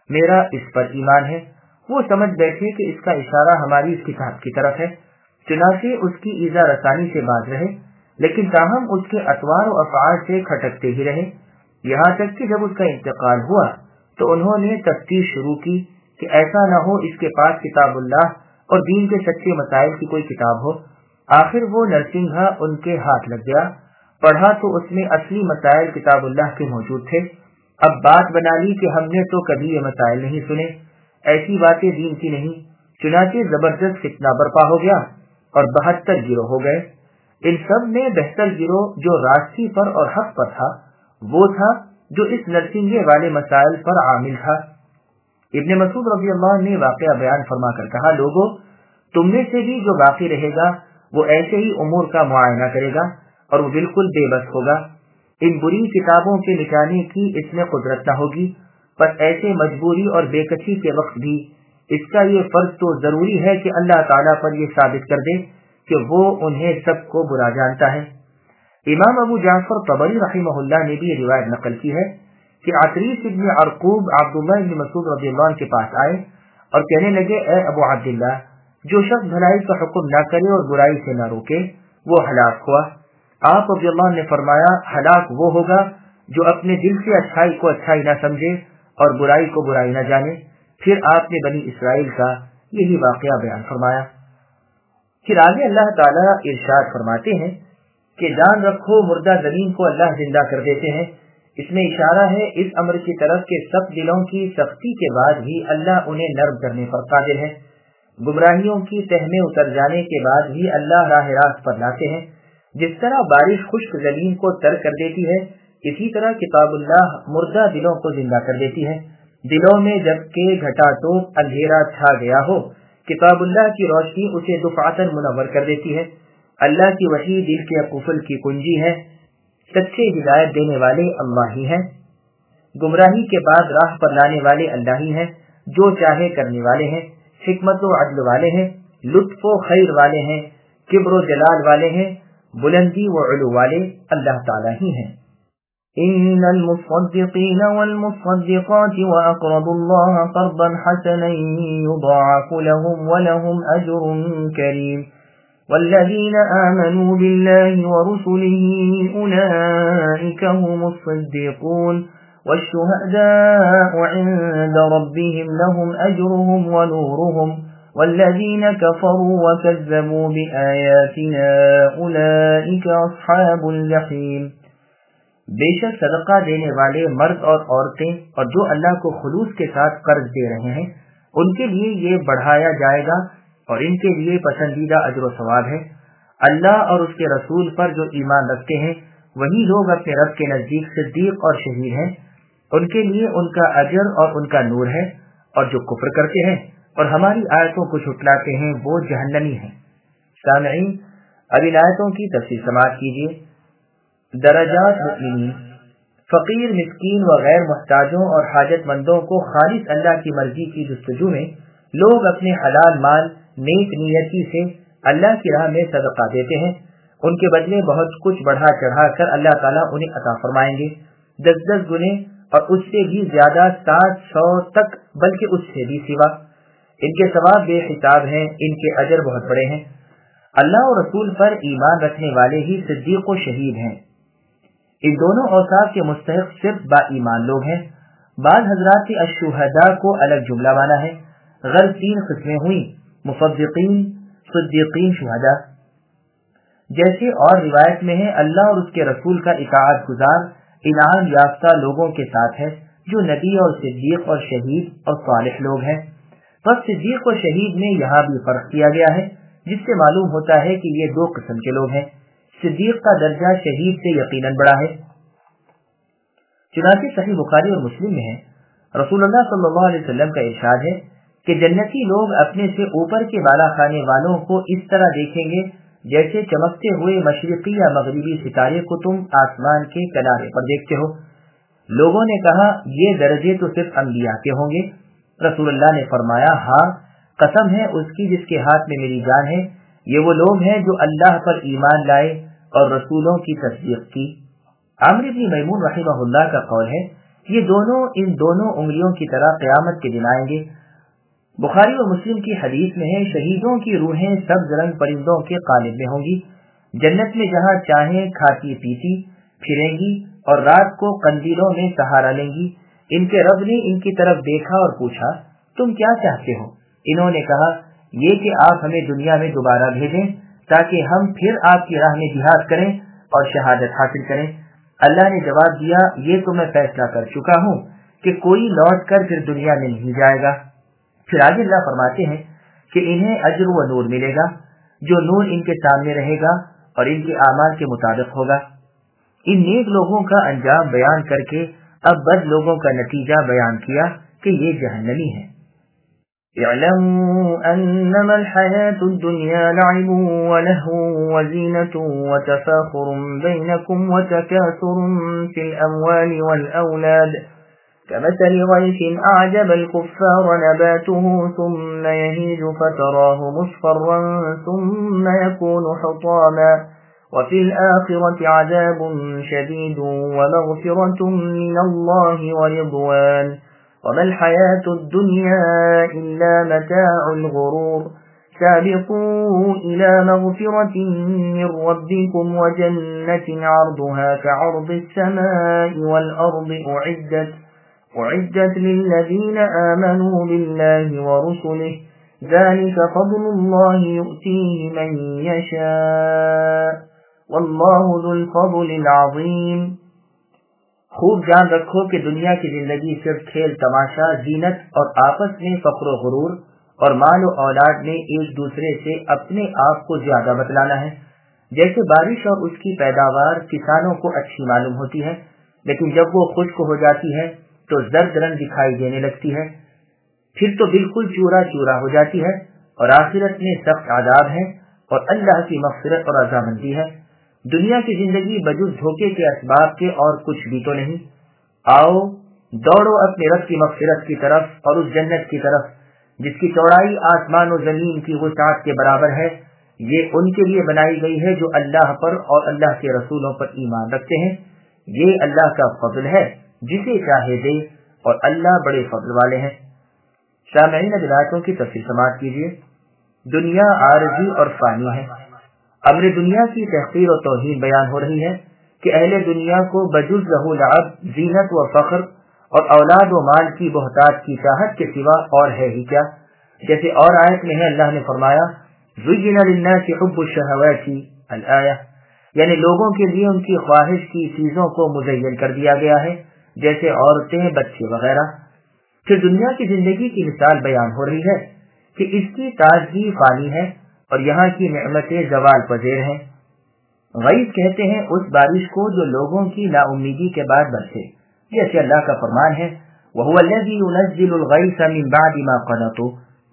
میرا اس پر ایمان ہے۔ وہ سمجھ بیٹھے کہ اس کا اشارہ ہماری اس کتاب کی طرف ہے، چنانچہ اس کی ایذا رسانی سے باز رہے، لیکن تاہم اس کے اطوار و افعال سے کھٹکتے ہی رہے، یہاں تک کہ جب اس کا انتقال ہوا تو انہوں نے تفتیش شروع کی کہ ایسا نہ ہو اس کے پاس کتاب اللہ اور دین کے سچے مسائل کی کوئی کتاب ہو۔ آخر وہ نرسنگھا ان کے ہاتھ لگ گیا، پڑھا تو اس میں اصلی مسائل کتاب اللہ کے موجود تھے۔ اب بات بنا لی کہ ہم نے تو کبھی یہ مسائل نہیں سنے، ایسی باتیں دین کی نہیں، چنانچہ زبردست فتنہ برپا ہو گیا اور 72 گروہ ہو گئے۔ ان سب میں بہتر گروہ جو راستی پر اور حق پر تھا وہ تھا جو اس نرسنگے والے مسائل پر عامل تھا۔ ابن مسعود رضی اللہ عنہ نے واقعہ بیان فرما کر کہا، لوگوں تم میں سے بھی جو باقی رہے گا وہ ایسے ہی امور کا معائنہ کرے گا اور وہ بالکل بے بس ہوگا، ان بری کتابوں کے مٹانے کی اس میں قدرت نہ ہوگی، پر ایسے مجبوری اور بے کسی کے وقت بھی اس کا یہ فرض تو ضروری ہے کہ اللہ تعالیٰ پر یہ ثابت کر دے کہ وہ انہیں سب کو برا جانتا ہے۔ امام ابو جعفر طبری رحمہ اللہ نے بھی یہ روایت نقل کی ہے کہ عطریس ابن عرقوب عبداللہ ابن مسعود رضی اللہ عنہ کے پاس آئے اور کہنے لگے، اے ابو عبداللہ، جو شخص بھلائی کا حکم نہ کرے اور برائی سے نہ روکے وہ ہلاک ہوا۔ آپ رضی اللہ عنہ نے فرمایا، ہلاک وہ ہوگا جو اپنے دل سے اچھائی کو اچھائی نہ سمجھے اور برائی کو برائی نہ جانے۔ پھر آپ نے بنی اسرائیل کا یہی واقعہ بیان فرمایا۔ پھر آگے اللہ تعالیٰ ارشاد فرماتے ہیں کہ جان رکھو مردہ زمین کو اللہ زندہ کر دیتے ہیں۔ اس میں اشارہ ہے اس امر کی طرف کہ سخت دلوں کی سختی کے بعد بھی اللہ انہیں نرم کرنے پر قادر ہے، گمراہیوں کی تہ میں اتر جانے کے بعد بھی اللہ راہ راست پر لاتے ہیں۔ جس طرح بارش خشک زمین کو تر کر دیتی ہے، اسی طرح کتاب اللہ مردہ دلوں کو زندہ کر دیتی ہے۔ دلوں میں جب کہ گھٹا ٹوپ اندھیرا چھا گیا ہو، کتاب اللہ کی روشنی اسے دفعتاً منور کر دیتی ہے۔ اللہ کی وحی دل کے قفل کی کنجی ہے، سچے ہدایت دینے والے اللہ ہی ہیں، گمراہی کے بعد راہ پر لانے والے اللہ ہی ہیں، جو چاہے کرنے والے ہیں، حکمت و عدل والے ہیں، لطف و خیر والے ہیں، کبر و جلال والے ہیں، بلندی و علو والے اللہ تعالی ہی ہیں۔ ان المصدقین والمصدقات واقرضوا اللہ قرضا حسنا یضاعف لهم ولهم اجر کریم والذین آمنوا باللہ ورسله اولئک هم الصدیقون والشهداء عند ربهم لهم اجرهم ونورهم والذین كفروا وكذبوا بآیاتنا اولئک اصحاب الجحیم۔ بے شک صدقہ دینے والے مرد اور عورتیں اور جو اللہ کو خلوص کے ساتھ قرض دے رہے ہیں ان کے لیے یہ بڑھایا جائے گا اور ان کے لیے پسندیدہ اجر و ثواب ہے۔ اللہ اور اس کے رسول پر جو ایمان رکھتے ہیں وہی لوگ اپنے رب کے نزدیک صدیق اور شہید ہیں، ان کے لیے ان کا اجر اور ان کا نور ہے، اور جو کفر کرتے ہیں اور ہماری آیتوں کو جھٹلاتے ہیں وہ جہنمی ہیں۔ سامعین، اب ان آیتوں کی تفصیل سماعت کیجیے۔ درجات مؤمنین، فقیر، مسکین و غیر محتاجوں اور حاجت مندوں کو خالص اللہ کی مرضی کی جستجو میں لوگ اپنے حلال مال نیک نیتی سے اللہ کی راہ میں صدقہ دیتے ہیں، ان کے بدلے بہت کچھ بڑھا چڑھا کر اللہ تعالیٰ انہیں عطا فرمائیں گے، 10 گنے اور اس سے بھی زیادہ، 700 تک، بلکہ اس سے بھی سوا۔ ان کے ثواب بے حساب ہیں، ان کے اجر بہت بڑے ہیں۔ اللہ اور رسول پر ایمان رکھنے والے ہی صدیق و شہید ہیں۔ ان دونوں اوصاف کے مستحق صرف با ایمان لوگ ہیں۔ بعض حضرات نے الشہداء کو الگ جملہ مانا ہے، غرض 3 قسمیں ہوئیں، مصدقین، صدیقین، شہداء۔ جیسے اور روایت میں ہے، اللہ اور اس کے رسول کا اطاعت گزار انعام یافتہ لوگوں کے ساتھ ہے جو نبی اور صدیق اور شہید اور صالح لوگ ہیں۔ بس صدیق و شہید میں یہاں بھی فرق کیا گیا ہے، جس سے معلوم ہوتا ہے کہ یہ 2 قسم کے لوگ ہیں۔ صدیق کا درجہ شہید سے یقیناً بڑا ہے۔ چنانچہ صحیح بخاری اور مسلم میں ہے، رسول اللہ صلی اللہ علیہ وسلم کا ارشاد ہے کہ جنتی لوگ اپنے سے اوپر کے بالا خانے والوں کو اس طرح دیکھیں گے جیسے چمکتے ہوئے مشرقی یا مغربی ستارے کو تم آسمان کے کنارے پر دیکھتے ہو۔ لوگوں نے کہا، یہ درجے تو صرف انبیاء کے ہوں گے؟ رسول اللہ نے فرمایا، ہاں، قسم ہے اس کی جس کے ہاتھ میں میری جان ہے، یہ وہ لوگ ہیں جو اللہ پر ایمان لائے اور رسولوں کی تصدیق کی۔ عامر بن میمون رحمہ اللہ کا قول ہے یہ دونوں ان دونوں انگلیوں کی طرح قیامت کے دن آئیں گے۔ بخاری و مسلم کی حدیث میں ہے، شہیدوں کی روحیں سبز رنگ پرندوں کے قالب میں ہوں گی، جنت میں جہاں چاہیں کھاتی پیتی پھریں گی اور رات کو قندیلوں میں سہارا لیں گی۔ ان کے رب نے ان کی طرف دیکھا اور پوچھا، تم کیا چاہتے ہو؟ انہوں نے کہا، یہ کہ آپ ہمیں دنیا میں دوبارہ بھیجیں تاکہ ہم پھر آپ کی راہ میں جہاد کریں اور شہادت حاصل کریں۔ اللہ نے جواب دیا، یہ تو میں فیصلہ کر چکا ہوں کہ کوئی لوٹ کر پھر دنیا میں نہیں جائے گا۔ پھر آگے اللہ فرماتے ہیں کہ انہیں اجر و نور ملے گا، جو نور ان کے سامنے رہے گا اور ان کے اعمال کے مطابق ہوگا۔ ان نیک لوگوں کا انجام بیان کر کے اب بد لوگوں کا نتیجہ بیان کیا کہ یہ جہنمی ہے۔ اعلموا انما الحياة الدنيا لعب ولهو وزينة وتفاخر بينكم وتكاثر في الأموال والأولاد كمثل غيث أعجب الكفار نباته ثم يهيج فتراه مصفرا ثم يكون حطاما وفي الآخرة عذاب شديد ومغفرة من الله ورضوان وما الحياة الدنيا إلا متاع الغرور سابقوا إلى مغفرة من ربكم وجنة عرضها كعرض السماء والأرض أعدت للذين آمنوا بالله ورسله ذلك فضل الله يؤتيه من يشاء والله ذو الفضل العظيم۔ خوب جان رکھو کہ دنیا کی زندگی صرف کھیل تماشا، زینت اور آپس میں فخر و غرور اور مال و اولاد میں ایک دوسرے سے اپنے آپ کو زیادہ بتلانا ہے۔ جیسے بارش اور اس کی پیداوار کسانوں کو اچھی معلوم ہوتی ہے، لیکن جب وہ خشک ہو جاتی ہے تو زرد رنگ دکھائی دینے لگتی ہے، پھر تو بالکل چورا چورا ہو جاتی ہے، اور آخرت میں سخت عذاب ہے اور اللہ کی مغفرت اور رضامندی ہے۔ دنیا کی زندگی بجز دھوکے کے اسباب کے اور کچھ بھی تو نہیں۔ آؤ دوڑو اپنے رب کی مغفرت کی طرف اور اس جنت کی طرف جس کی چوڑائی آسمان و زمین کی وسعت کے برابر ہے۔ یہ ان کے لیے بنائی گئی ہے جو اللہ پر اور اللہ کے رسولوں پر ایمان رکھتے ہیں۔ یہ اللہ کا فضل ہے، جسے چاہے دے، اور اللہ بڑے فضل والے ہیں۔ سامعین، اب آیتوں کی تفسیر سماعت کیجیے۔ دنیا عارضی اور فانی ہے۔ امر دنیا کی تحقیر و توہین بیان ہو رہی ہے کہ اہل دنیا کو بجز لہو لعب، زینت و فخر اور اولاد و مال کی بہتات کی چاہت کے سوا اور ہے ہی کیا۔ جیسے اور آیت میں ہے، اللہ نے فرمایا زُيِّنَ لِلنَّاسِ حُبُّ الشَّهَوَاتِ الآیہ، یعنی لوگوں کے لیے ان کی خواہش کی چیزوں کو مزین کر دیا گیا ہے، جیسے عورتیں، بچے وغیرہ۔ پھر دنیا کی زندگی کی مثال بیان ہو رہی ہے کہ اس کی تازگی فانی ہے اور یہاں کی نعمتیں زوال پذیر ہیں۔ غیث کہتے ہیں اس بارش کو جو لوگوں کی نا امیدی کے بعد برسے، جیسے اللہ کا فرمان ہے وَهُوَ الَّذِي يُنَزِّلُ الْغَيْثَ مِن بَعْدِ مَا قَنَطُوا۔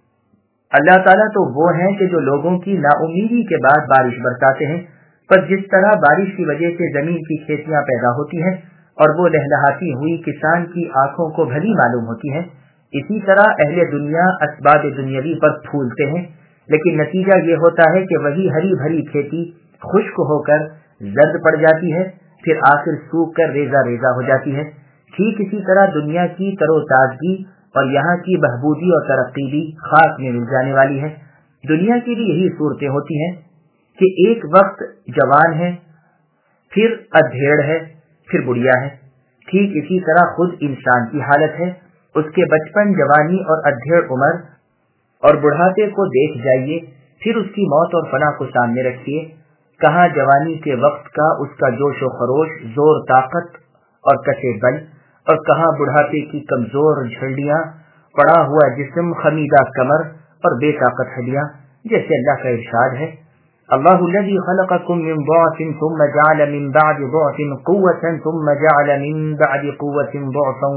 اللہ تعالیٰ تو وہ ہیں کہ جو لوگوں کی نا امیدی کے بعد بارش برساتے ہیں، پر جس طرح بارش کی وجہ سے زمین کی کھیتیاں پیدا ہوتی ہیں اور وہ لہلہاتی ہوئی کسان کی آنکھوں کو بھلی معلوم ہوتی ہیں، اسی طرح اہل دنیا اسباب دنیاوی پر پھولتے ہیں، لیکن نتیجہ یہ ہوتا ہے کہ وہی ہری بھری کھیتی خشک ہو کر زرد پڑ جاتی ہے، پھر آخر سوکھ کر ریزہ ریزہ ہو جاتی ہے۔ ٹھیک اسی طرح دنیا کی تر و تازگی اور یہاں کی بہبودی اور ترقی بھی خاک میں مل جانے والی ہے۔ دنیا کی بھی یہی صورتیں ہوتی ہیں کہ ایک وقت جوان ہے، پھر ادھیڑ ہے، پھر بڑھیا ہے۔ ٹھیک اسی طرح خود انسان کی حالت ہے، اس کے بچپن، جوانی اور ادھیڑ عمر اور بڑھاپے کو دیکھ جائیے، پھر اس کی موت اور فنا کو سامنے رکھیے۔ کہاں جوانی کے وقت کا اس کا جوش و خروش، زور طاقت اور کشے بل، اور کہاں بڑھاپے کی کمزور جھڑیاں، پڑا ہوا جسم، خمیدہ کمر اور بے طاقت ہڈیاں، جیسے اللہ کا ارشاد ہے اللہ الذی خلقکم من ضعف ثم جعل من بعد ضعف قوة ثم جعل من بعد قوة ضعفا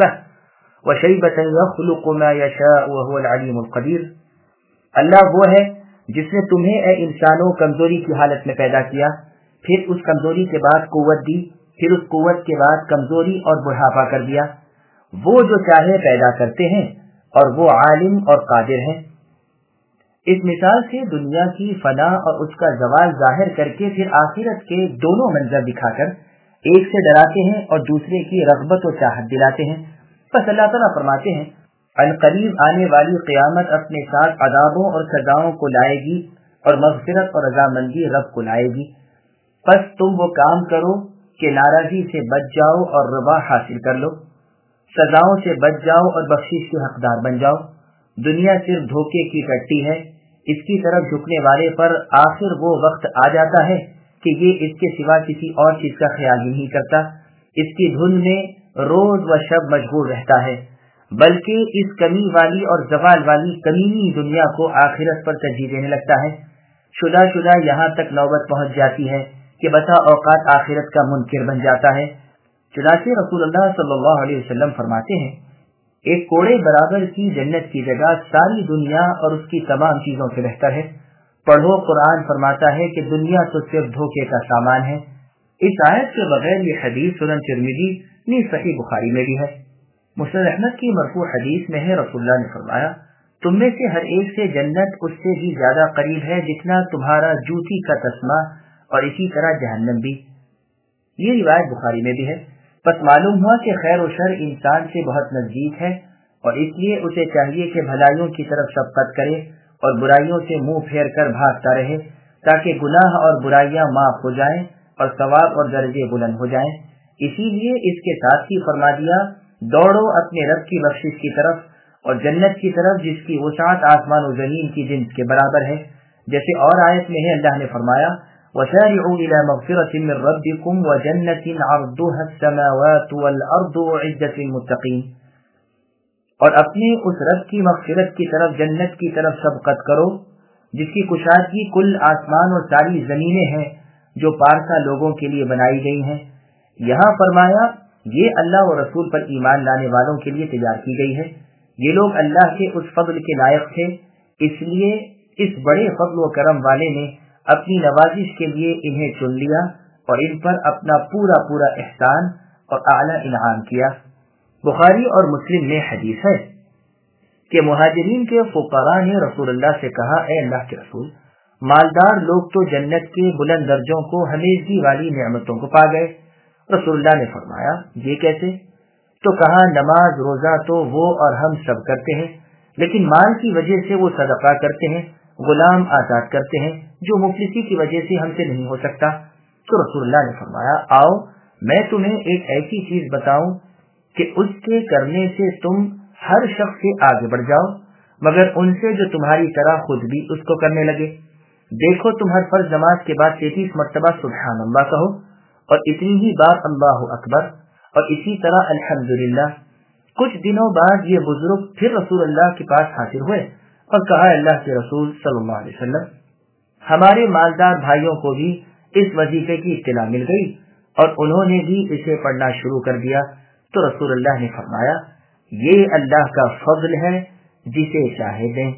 وشیبة یخلق ما یشاء وهو العلیم القدیر۔ اللہ وہ ہے جس نے تمہیں اے انسانوں کمزوری کی حالت میں پیدا کیا، پھر اس کمزوری کے بعد قوت دی، پھر اس قوت کے بعد کمزوری اور بڑھاپا کر دیا۔ وہ جو چاہے پیدا کرتے ہیں اور وہ عالم اور قادر ہیں۔ اس مثال سے دنیا کی فنا اور اس کا زوال ظاہر کر کے پھر آخرت کے دونوں منظر دکھا کر ایک سے ڈراتے ہیں اور دوسرے کی رغبت و چاہت دلاتے ہیں۔ بس اللہ تعالیٰ فرماتے ہیں عنقریب آنے والی قیامت اپنے ساتھ عذابوں اور سزاؤں کو لائے گی اور مغفرت اور رضامندی رب کو لائے گی۔ بس تم وہ کام کرو کہ ناراضی سے بچ جاؤ اور رضا حاصل کر لو، سزاؤں سے بچ جاؤ اور بخشش کے حقدار بن جاؤ۔ دنیا صرف دھوکے کی ٹٹی ہے، اس کی طرف جھکنے والے پر آخر وہ وقت آ جاتا ہے کہ یہ اس کے سوا کسی اور چیز کا خیال ہی نہیں کرتا، اس کی دھن میں روز و شب مشغول رہتا ہے، بلکہ اس کمی والی اور زوال والی کمینی دنیا کو آخرت پر ترجیح دینے لگتا ہے۔ شدہ شدہ یہاں تک نوبت پہنچ جاتی ہے کہ بسا اوقات آخرت کا منکر بن جاتا ہے۔ چنانچہ رسول اللہ صلی اللہ علیہ وسلم فرماتے ہیں ایک کوڑے برابر کی جنت کی جگہ ساری دنیا اور اس کی تمام چیزوں سے بہتر ہے۔ پڑھو قرآن فرماتا ہے کہ دنیا تو صرف دھوکے کا سامان ہے۔ اس آیت کے بغیر یہ حدیث سنن ترمذی نیز صحیح بخاری میں بھی ہے۔ مسند احمد کی مرفوع حدیث میں ہے رسول اللہ نے فرمایا تم میں سے ہر ایک سے جنت اس سے بھی زیادہ قریب ہے جتنا تمہارا جوتی کا تسمہ، اور اسی طرح جہنم بھی۔ یہ روایت بخاری میں بھی ہے۔ بس معلوم ہوا کہ خیر و شر انسان سے بہت نزدیک ہے، اور اس لیے اسے چاہیے کہ بھلائیوں کی طرف شفقت کرے اور برائیوں سے منہ پھیر کر بھاگتا رہے، تاکہ گناہ اور برائیاں معاف ہو جائیں اور ثواب اور درجے بلند ہو جائیں۔ اسی لیے اس کے ساتھ ہی فرما دیا دوڑو اپنے رب کی بخشش کی طرف اور جنت کی طرف جس کی وسعت آسمان و زمین کی جنس کے برابر ہے۔ جیسے اور آیت میں ہے اللہ نے فرمایا وَسَارِعُوا إِلَى مَغْفِرَةٍ مِّن رَّبِّكُمْ وَجَنَّةٍ عَرْضُهَا السَّمَاوَاتُ وَالْأَرْضُ أُعِدَّتْ لِلْمُتَّقِينَ، اور اپنے اس رب کی مغفرت کی طرف جنت کی طرف سبقت کرو جس کی کشادگی کل آسمان اور ساری زمینیں ہیں جو پارسا لوگوں کے لیے بنائی گئی ہیں۔ یہاں فرمایا یہ اللہ و رسول پر ایمان لانے والوں کے لیے تیار کی گئی ہے۔ یہ لوگ اللہ کے اس فضل کے لائق تھے، اس لیے اس بڑے فضل و کرم والے نے اپنی نوازش کے لیے انہیں چن لیا اور ان پر اپنا پورا پورا احسان اور اعلیٰ انعام کیا۔ بخاری اور مسلم میں حدیث ہے کہ مہاجرین کے فقراء نے رسول اللہ سے کہا اے اللہ کے رسول، مالدار لوگ تو جنت کے بلند درجوں کو ہمیشگی والی نعمتوں کو پا گئے۔ رسول اللہ نے فرمایا یہ کیسے؟ تو کہا نماز روزہ تو وہ اور ہم سب کرتے ہیں، لیکن مال کی وجہ سے وہ صدقہ کرتے ہیں، غلام آزاد کرتے ہیں جو مفلسی کی وجہ سے ہم سے نہیں ہو سکتا۔ تو رسول اللہ نے فرمایا آؤ میں تمہیں ایک ایسی چیز بتاؤں کہ اس کے کرنے سے تم ہر شخص سے آگے بڑھ جاؤ مگر ان سے جو تمہاری طرح خود بھی اس کو کرنے لگے۔ دیکھو تم ہر فرض نماز کے بعد 33 مرتبہ سبحان اللہ کہو اور اتنی ہی بار اللہ اکبر اور اسی طرح الحمدللہ۔ کچھ دنوں بعد یہ بزرگ پھر رسول اللہ کے پاس حاضر ہوئے اور کہا اللہ کے رسول صلی اللہ علیہ وسلم ہمارے مالدار بھائیوں کو بھی اس وظیفے کی اطلاع مل گئی اور انہوں نے بھی اسے پڑھنا شروع کر دیا۔ تو رسول اللہ نے فرمایا یہ اللہ کا فضل ہے جسے چاہے دیں۔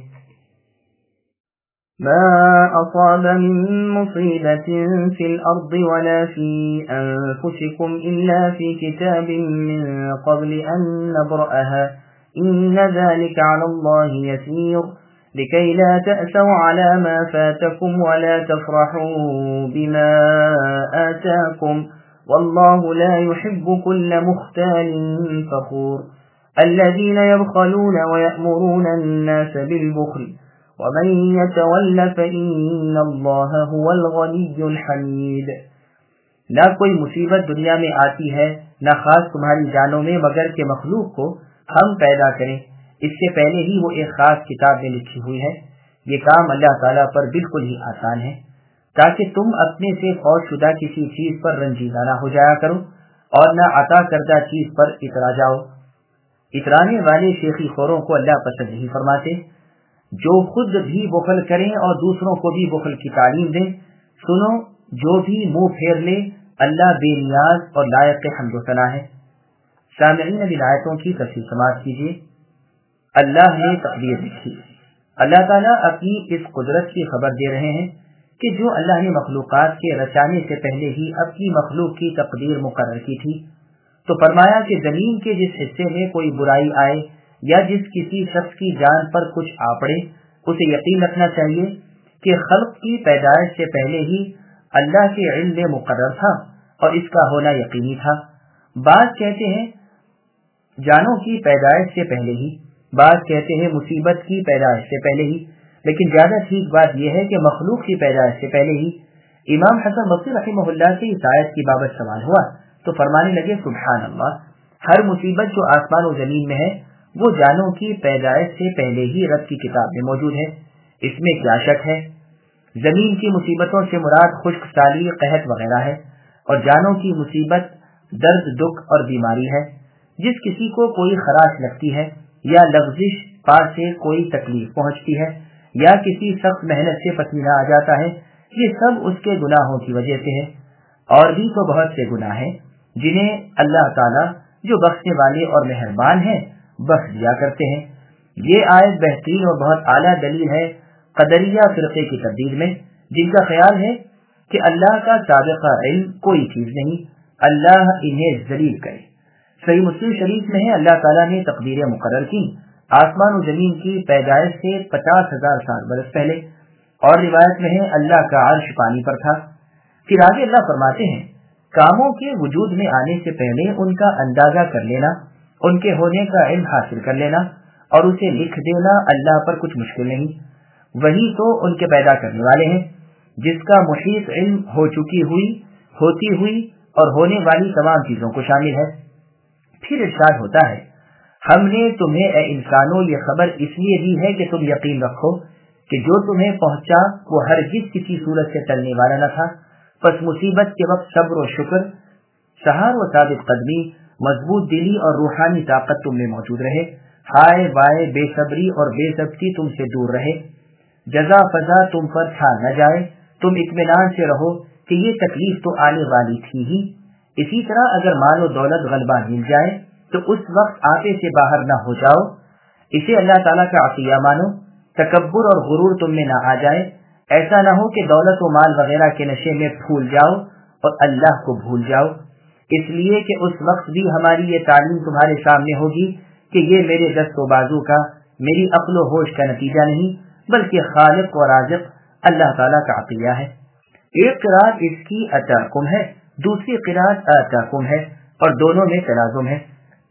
ما أصاب من مصيبة في الأرض ولا في أنفسكم إلا في كتاب من قبل أن نبرأها إن ذلك على الله يسير لكي لا تأسوا على ما فاتكم ولا تفرحوا بما آتاكم والله لا يحب كل مختال فخور الذين يبخلون ويأمرون الناس بالبخل ومن يتول فإن الله هو الغني الحميد۔ نہ کوئی مصیبت دنیا میں آتی ہے نہ خاص تمہاری جانوں میں مگر کہ مخلوق کو ہم پیدا کریں، اس سے پہلے ہی وہ ایک خاص کتاب میں لکھی ہوئی ہے۔ یہ کام اللہ تعالیٰ پر بالکل ہی آسان ہے تاکہ تم اپنے سے فوت شدہ کسی چیز پر رنجیدہ نہ ہو جایا کرو اور نہ عطا کردہ چیز پر اترا جاؤ۔ اترانے والے شیخی خوروں کو اللہ پسند نہیں فرماتے، جو خود بھی بخل کریں اور دوسروں کو بھی بخل کی تعلیم دیں۔ سنو جو بھی منہ پھیر لے اللہ بے نیاز اور لائق حمد و ثنا ہے۔ سامعین اب آیتوں کی تفصیل سماعت کیجیے۔ اللہ نے تقدیر لکھی۔ اللہ تعالیٰ اپنی اس قدرت کی خبر دے رہے ہیں کہ جو اللہ نے مخلوقات کے رچانے سے پہلے ہی اپنی مخلوق کی تقدیر مقرر کی تھی۔ تو فرمایا کہ زمین کے جس حصے میں کوئی برائی آئے یا جس کسی شخص کی جان پر کچھ آ پڑے اسے یقین رکھنا چاہیے کہ خلق کی پیدائش سے پہلے ہی اللہ کے علم میں مقرر تھا اور اس کا ہونا یقینی تھا۔ بعض کہتے ہیں جانوں کی پیدائش سے پہلے ہی، بعض کہتے ہیں مصیبت کی پیدائش سے پہلے ہی، لیکن زیادہ ٹھیک بات یہ ہے کہ مخلوق کی پیدائش سے پہلے ہی۔ امام حسن بصری رحمہ اللہ سے اس آیت کی بابت سوال ہوا تو فرمانے لگے سبحان اللہ، ہر مصیبت جو آسمان و زمین میں ہے وہ جانوں کی پیدائش سے پہلے ہی رب کی کتاب میں موجود ہے، اس میں کیا شک ہے؟ زمین کی مصیبتوں سے مراد خشک سالی، قحط وغیرہ ہے، اور جانوں کی مصیبت درد، دکھ اور بیماری ہے۔ جس کسی کو کوئی خراش لگتی ہے یا لغزش پا سے کوئی تکلیف پہنچتی ہے یا کسی سخت محنت سے پسینہ آ جاتا ہے، یہ سب اس کے گناہوں کی وجہ سے ہے۔ اور بھی تو بہت سے گناہ ہیں جنہیں اللہ تعالیٰ جو بخشنے والے اور مہربان ہیں بخش دیا کرتے ہیں۔ یہ آیت بہترین اور بہت اعلیٰ دلیل ہے قدریہ فرقے کی تردید میں، جن کا خیال ہے کہ اللہ کا سابقہ علم کوئی چیز نہیں، اللہ انہیں ذلیل کرے۔ صحیح مسلم شریف میں ہے اللہ تعالیٰ نے تقدیریں مقرر کی آسمان و زمین کی پیدائش سے 50,000 سال برس پہلے، اور روایت میں ہے اللہ کا عرش پانی پر تھا۔ پھر آگے اللہ فرماتے ہیں کاموں کے وجود میں آنے سے پہلے ان کا اندازہ کر لینا، ان کے ہونے کا علم حاصل کر لینا اور اسے لکھ دینا اللہ پر کچھ مشکل نہیں۔ وہی تو ان کے پیدا کرنے والے ہیں جس کا محیط علم ہو چکی ہوئی، ہوتی ہوئی اور ہونے والی تمام چیزوں کو شامل ہے۔ پھر ارشاد ہوتا ہے ہم نے تمہیں اے انسانوں یہ خبر اس لیے دی ہے کہ تم یقین رکھو کہ جو تمہیں پہنچا وہ ہرگز کسی صورت سے ٹلنے والا نہ تھا، پس مصیبت کے وقت صبر و شکر، سہار و ثابت قدمی، مضبوط دلی اور روحانی طاقت تم میں موجود رہے، ہائے وائے بے صبری اور بے ضبطی تم سے دور رہے، جزا فضا تم پر چھا نہ جائے، تم اطمینان سے رہو کہ یہ تکلیف تو آنے والی تھی ہی۔ اسی طرح اگر مال و دولت غلبہ مل جائے تو اس وقت آپے سے باہر نہ ہو جاؤ، اسے اللہ تعالیٰ کا عطیہ مانو، تکبر اور غرور تم میں نہ آ جائے، ایسا نہ ہو کہ دولت و مال وغیرہ کے نشے میں پھول جاؤ اور اللہ کو بھول جاؤ، اس لیے کہ اس وقت بھی ہماری یہ تعلیم تمہارے سامنے ہوگی کہ یہ میرے دست و بازو کا، میری عقل و ہوش کا نتیجہ نہیں بلکہ خالق و رازق اللہ تعالیٰ کا عطیہ ہے۔ ایک قرأت اس کی اتاکم ہے، دوسری قرأت آتاکم ہے، اور دونوں میں تلازم ہے۔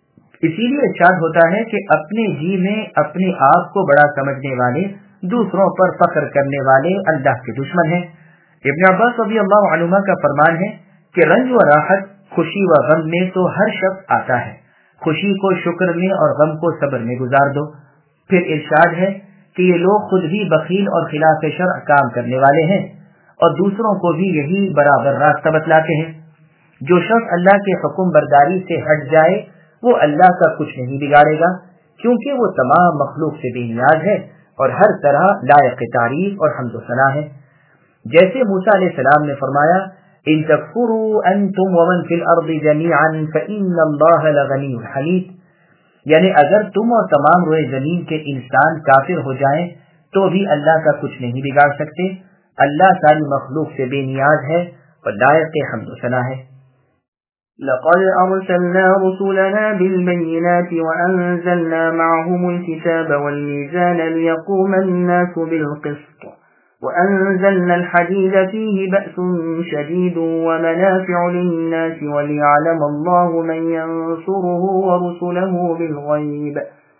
اسی لیے ارشاد ہوتا ہے کہ اپنے جی میں اپنے آپ کو بڑا سمجھنے والے دوسروں پر فخر کرنے والے اللہ کے دشمن ہیں۔ ابن عباس رضی اللہ عنہما کا فرمان ہے کہ رنج و راحت، خوشی و غم میں تو ہر شخص آتا ہے، خوشی کو شکر میں اور غم کو صبر میں گزار دو۔ پھر ارشاد ہے کہ یہ لوگ خود بھی بخیل اور خلاف شرع کام کرنے والے ہیں اور دوسروں کو بھی یہی برابر راستہ بتلاتے ہیں۔ جو شخص اللہ کے حکم برداری سے ہٹ جائے وہ اللہ کا کچھ نہیں بگاڑے گا، کیونکہ وہ تمام مخلوق سے بے نیاز ہے اور ہر طرح لائق تعریف اور حمد و ثنا ہے۔ جیسے موسیٰ علیہ السلام نے فرمایا ان تکفروا انتم ومن فی الارض جميعا فإن اللہ لغنی حمید، یعنی اگر تم اور تمام روئے زمین کے انسان کافر ہو جائیں تو بھی اللہ کا کچھ نہیں بگاڑ سکتے، اللہ ساری مخلوق سے بے نیاز ہے اور لائق حمد و ثنا ہے۔ لقد أرسلنا رسلنا بالبينات وأنزلنا معهم الكتاب والميزان ليقوم الناس بالقسط وأنزلنا الحديد فيه بأس شديد ومنافع للناس وليعلم الله من ينصره ورسله بالغيب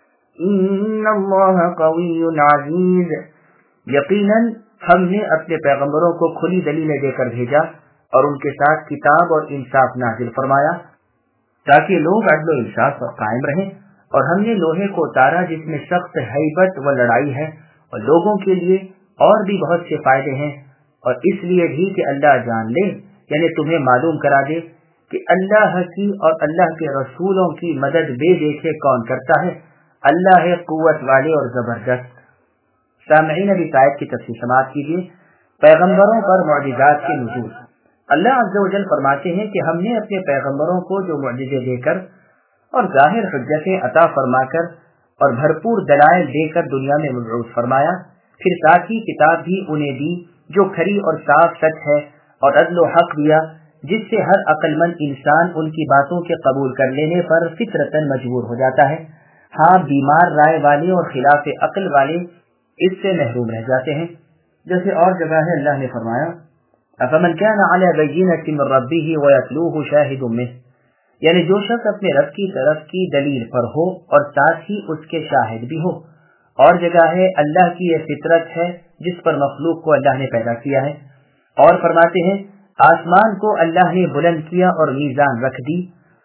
إن الله قوي عزيز۔ یقیناً ہم نے اپنے پیغمبروں کو کھلی دلیلیں دے کر بھیجا اور ان کے ساتھ کتاب اور انصاف نازل فرمایا تاکہ لوگ عدل و انصاف پر قائم رہیں، اور ہم نے لوہے کو اتارا جس میں سخت ہیبت و لڑائی ہے اور لوگوں کے لیے اور بھی بہت سے فائدے ہیں، اور اس لیے بھی کہ اللہ جان لے، یعنی تمہیں معلوم کرا دے کہ اللہ کی اور اللہ کے رسولوں کی مدد بے دیکھے کون کرتا ہے، اللہ ہے قوت والے اور زبردست۔ سامعین ابھی آیت کی تفسیر سماعت کیجیے۔ پیغمبروں پر معجزات کے نزول۔ اللہ عز و جل فرماتے ہیں کہ ہم نے اپنے پیغمبروں کو جو معجزے دے کر اور ظاہر حجتیں عطا فرما کر اور بھرپور دلائل دے کر دنیا میں مبعوث فرمایا، پھر ساتھ ہی کتاب بھی انہیں دی جو کھری اور صاف سچ ہے، اور عدل و حق دیا جس سے ہر عقل مند انسان ان کی باتوں کے قبول کر لینے پر فطرتاً مجبور ہو جاتا ہے۔ ہاں بیمار رائے والے اور خلاف عقل والے اس سے محروم رہ جاتے ہیں۔ جیسے اور جگہ ہے اللہ نے فرمایا افمن كان على بينة من ربه ويتلوه شاهد منه، یعنی جو شخص اپنے رب کی طرف کی دلیل پر ہو اور ساتھ ہی اس کے شاہد بھی ہو۔ اور جگہ ہے اللہ کی یہ فطرت ہے جس پر مخلوق کو اللہ نے پیدا کیا ہے۔ اور فرماتے ہیں آسمان کو اللہ نے بلند کیا اور میزان رکھ دی۔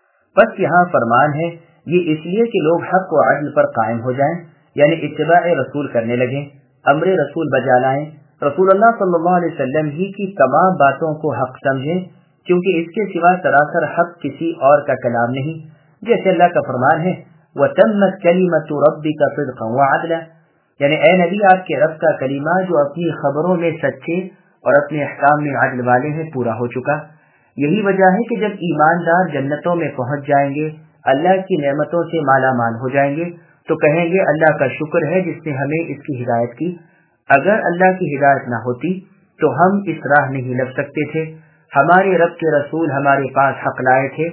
بس یہاں فرمان ہے یہ اس لیے کہ لوگ حق و عدل پر قائم ہو جائیں، یعنی اتباع رسول کرنے لگیں، امر رسول بجا لائیں، رسول اللہ صلی اللہ علیہ وسلم ہی کی تمام باتوں کو حق سمجھیں، کیونکہ اس کے سوا سراسر حق کسی اور کا کلام نہیں، جیسے اللہ کا فرمان ہے وَتَمَّتْ كَلِمَةُ رَبِّكَ صِدْقًا وَعَدْلًا، یعنی اے نبی آپ کے رب کا کلمہ جو اپنی خبروں میں سچے اور اپنے احکام میں عدل والے ہیں پورا ہو چکا۔ یہی وجہ ہے کہ جب ایماندار جنتوں میں پہنچ جائیں گے، اللہ کی نعمتوں سے مالا مال ہو جائیں گے، تو کہیں گے اللہ کا شکر ہے جس نے ہمیں اس کی ہدایت کی، اگر اللہ کی ہدایت نہ ہوتی تو ہم اس راہ نہیں لگ سکتے تھے، ہمارے رب کے رسول ہمارے پاس حق لائے تھے۔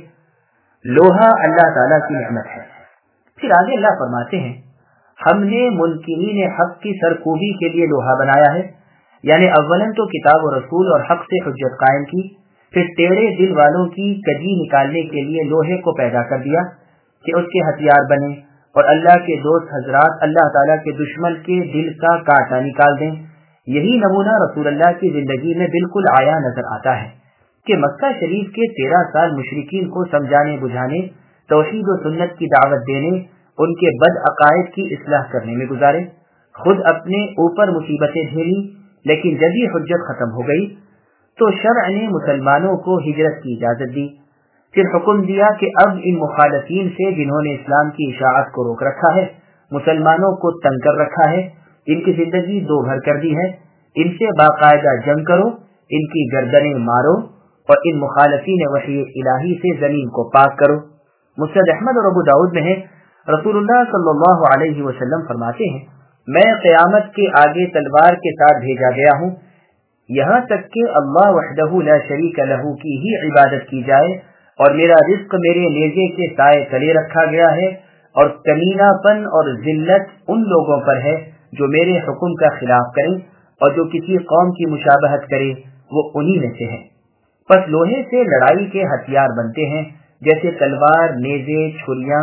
لوہا اللہ تعالیٰ کی نعمت ہے۔ پھر آگے اللہ فرماتے ہیں ہم نے منکرین حق کی سرکوبی کے لیے لوہا بنایا ہے، یعنی اولاً تو کتاب و رسول اور حق سے حجت قائم کی، پھر ٹیڑے دل والوں کی کجی نکالنے کے لیے لوہے کو پیدا کر دیا کہ اس کے ہتھیار بنے، اور اللہ کے دوست حضرات اللہ تعالیٰ کے دشمن کے دل کا کانٹا نکال دیں۔ یہی نمونہ رسول اللہ کی زندگی میں بالکل آیا نظر آتا ہے کہ مکہ شریف کے 13 سال مشرکین کو سمجھانے بجھانے، توحید و سنت کی دعوت دینے، ان کے بد عقائد کی اصلاح کرنے میں گزارے، خود اپنے اوپر مصیبتیں جھیلی، لیکن جب یہ حجت ختم ہو گئی تو شرع نے مسلمانوں کو ہجرت کی اجازت دی، پھر حکم دیا کہ اب ان مخالفین سے جنہوں نے اسلام کی اشاعت کو روک رکھا ہے، مسلمانوں کو تنگ کر رکھا ہے، ان کی زندگی دو بھر کر دی ہے، ان سے باقاعدہ جنگ کرو، ان کی گردنیں مارو اور ان مخالفین وحی الہی سے زمین کو پاک کرو۔ مسند احمد اور ابو داؤد میں ہے رسول اللہ صلی اللہ علیہ وسلم فرماتے ہیں میں قیامت کے آگے تلوار کے ساتھ بھیجا گیا ہوں، یہاں تک کہ اللہ وحدہ لا شریک لہ کی ہی عبادت کی جائے، اور میرا رزق میرے نیزے کے سائے تلے رکھا گیا ہے، اور کمینہ پن اور ذلت ان لوگوں پر ہے جو میرے حکم کا خلاف کریں اور جو کسی قوم کی مشابہت کرے وہ انہی میں سے ہے۔ پس لوہے سے لڑائی کے ہتھیار بنتے ہیں جیسے تلوار، نیزے، چھریاں،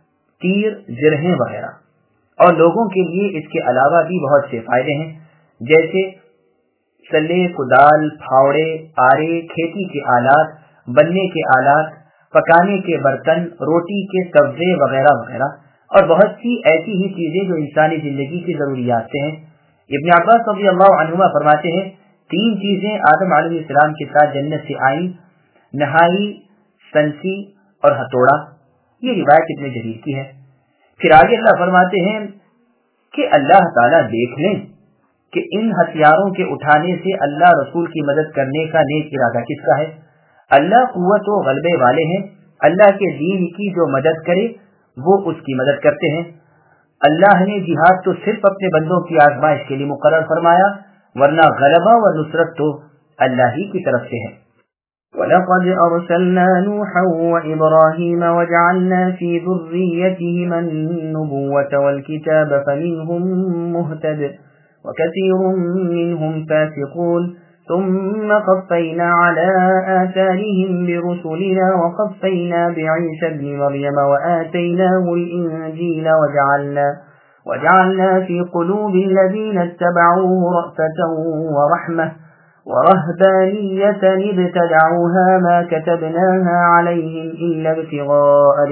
تیر، جرہیں وغیرہ، اور لوگوں کے لیے اس کے علاوہ بھی بہت سے فائدے ہیں، جیسے سلے، کدال، پھاوڑے، آرے، کھیتی کے آلات، بننے کے آلات، پکانے کے برتن، روٹی کے سبزے وغیرہ وغیرہ، اور بہت سی ایسی ہی چیزیں جو انسانی زندگی کی ضروریات سے ہیں۔ ابن عباس رضی اللہ عنہما فرماتے ہیں 3 چیزیں آدم علیہ السلام کے ساتھ جنت سے آئیں، نہائی، سنسی اور ہتھوڑا۔ یہ روایت ابن جریر کی ہے۔ پھر آگے اللہ فرماتے ہیں کہ اللہ تعالیٰ دیکھ لیں کہ ان ہتھیاروں کے اٹھانے سے اللہ رسول کی مدد کرنے کا نیک ارادہ کس کا ہے۔ اللہ قوت و غلبے والے ہیں، اللہ کے دین کی جو مدد کرے وہ اس کی مدد کرتے ہیں۔ اللہ نے جہاد تو صرف اپنے بندوں کی آزمائش کے لیے مقرر فرمایا، ورنہ غلبہ و نصرت تو اللہ ہی کی طرف سے ہے۔ وَلَقَدْ أَرْسَلْنَا نُوحًا وَإِبْرَاهِيمَ وَجَعَلْنَا فِي ذُرِّيَّتِهِمَا النُّبُوَّةَ وَالْكِتَابَ فَمِنْهُم مُّهْتَدٍ وَكَثِيرٌ مِّنْهُمْ فَاسِقُونَ ثُمَّ قَفَّيْنَا عَلَى آثَارِهِم بِرُسُلِنَا وَقَفَّيْنَا بِعِيسَى ابْنِ مَرْيَمَ وَآتَيْنَاهُ الْإِنجِيلَ وَجَعَلْنَا فِي قُلُوبِ الَّذِينَ اتَّبَعُوهُ رَأْفَةً وَرَحْمَةً ورهبانية ابتدعوها ما كتبناها عليهم إلا ابتغاء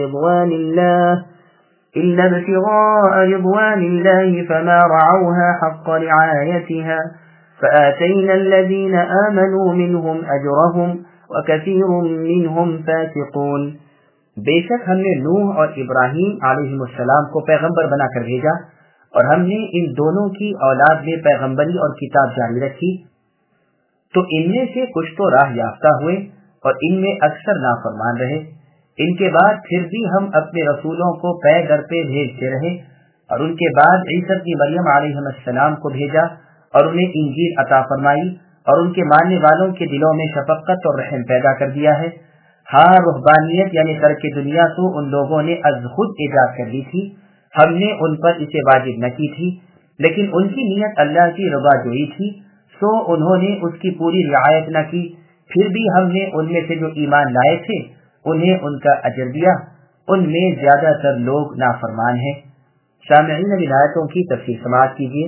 رضوان الله فما رعوها حق رعايتها فآتينا الذين آمنوا منهم أجرهم وكثير منهم فاسقون۔ بے شک ہم نے نوح اور ابراہیم علیہ السلام کو پیغمبر بنا کر بھیجا، اور ہم نے ان دونوں کی اولاد میں پیغمبری اور کتاب جاری رکھی، تو ان میں سے کچھ تو راہ یافتہ ہوئے اور ان میں اکثر نافرمان رہے۔ ان کے بعد پھر بھی ہم اپنے رسولوں کو پے در پہ بھیجتے رہے، اور ان کے بعد عیسی ابن مریم علیہ السلام کو بھیجا اور انہیں انجیل عطا فرمائی، اور ان کے ماننے والوں کے دلوں میں شفقت اور رحم پیدا کر دیا ہے۔ ہاں، رہبانیت یعنی ترک دنیا تو ان لوگوں نے از خود ایجاد کر لی تھی، ہم نے ان پر اسے واجب نہ کی تھی، لیکن ان کی نیت اللہ کی رضا جوئی تھی، سو انہوں نے اس کی پوری رعایت نہ کی، پھر بھی ہم نے ان میں سے جو ایمان لائے تھے انہیں ان کا اجر دیا، ان میں زیادہ تر لوگ نافرمان ہیں۔ سامعین، اب آیتوں کی تفسیر سماعت کیجیے۔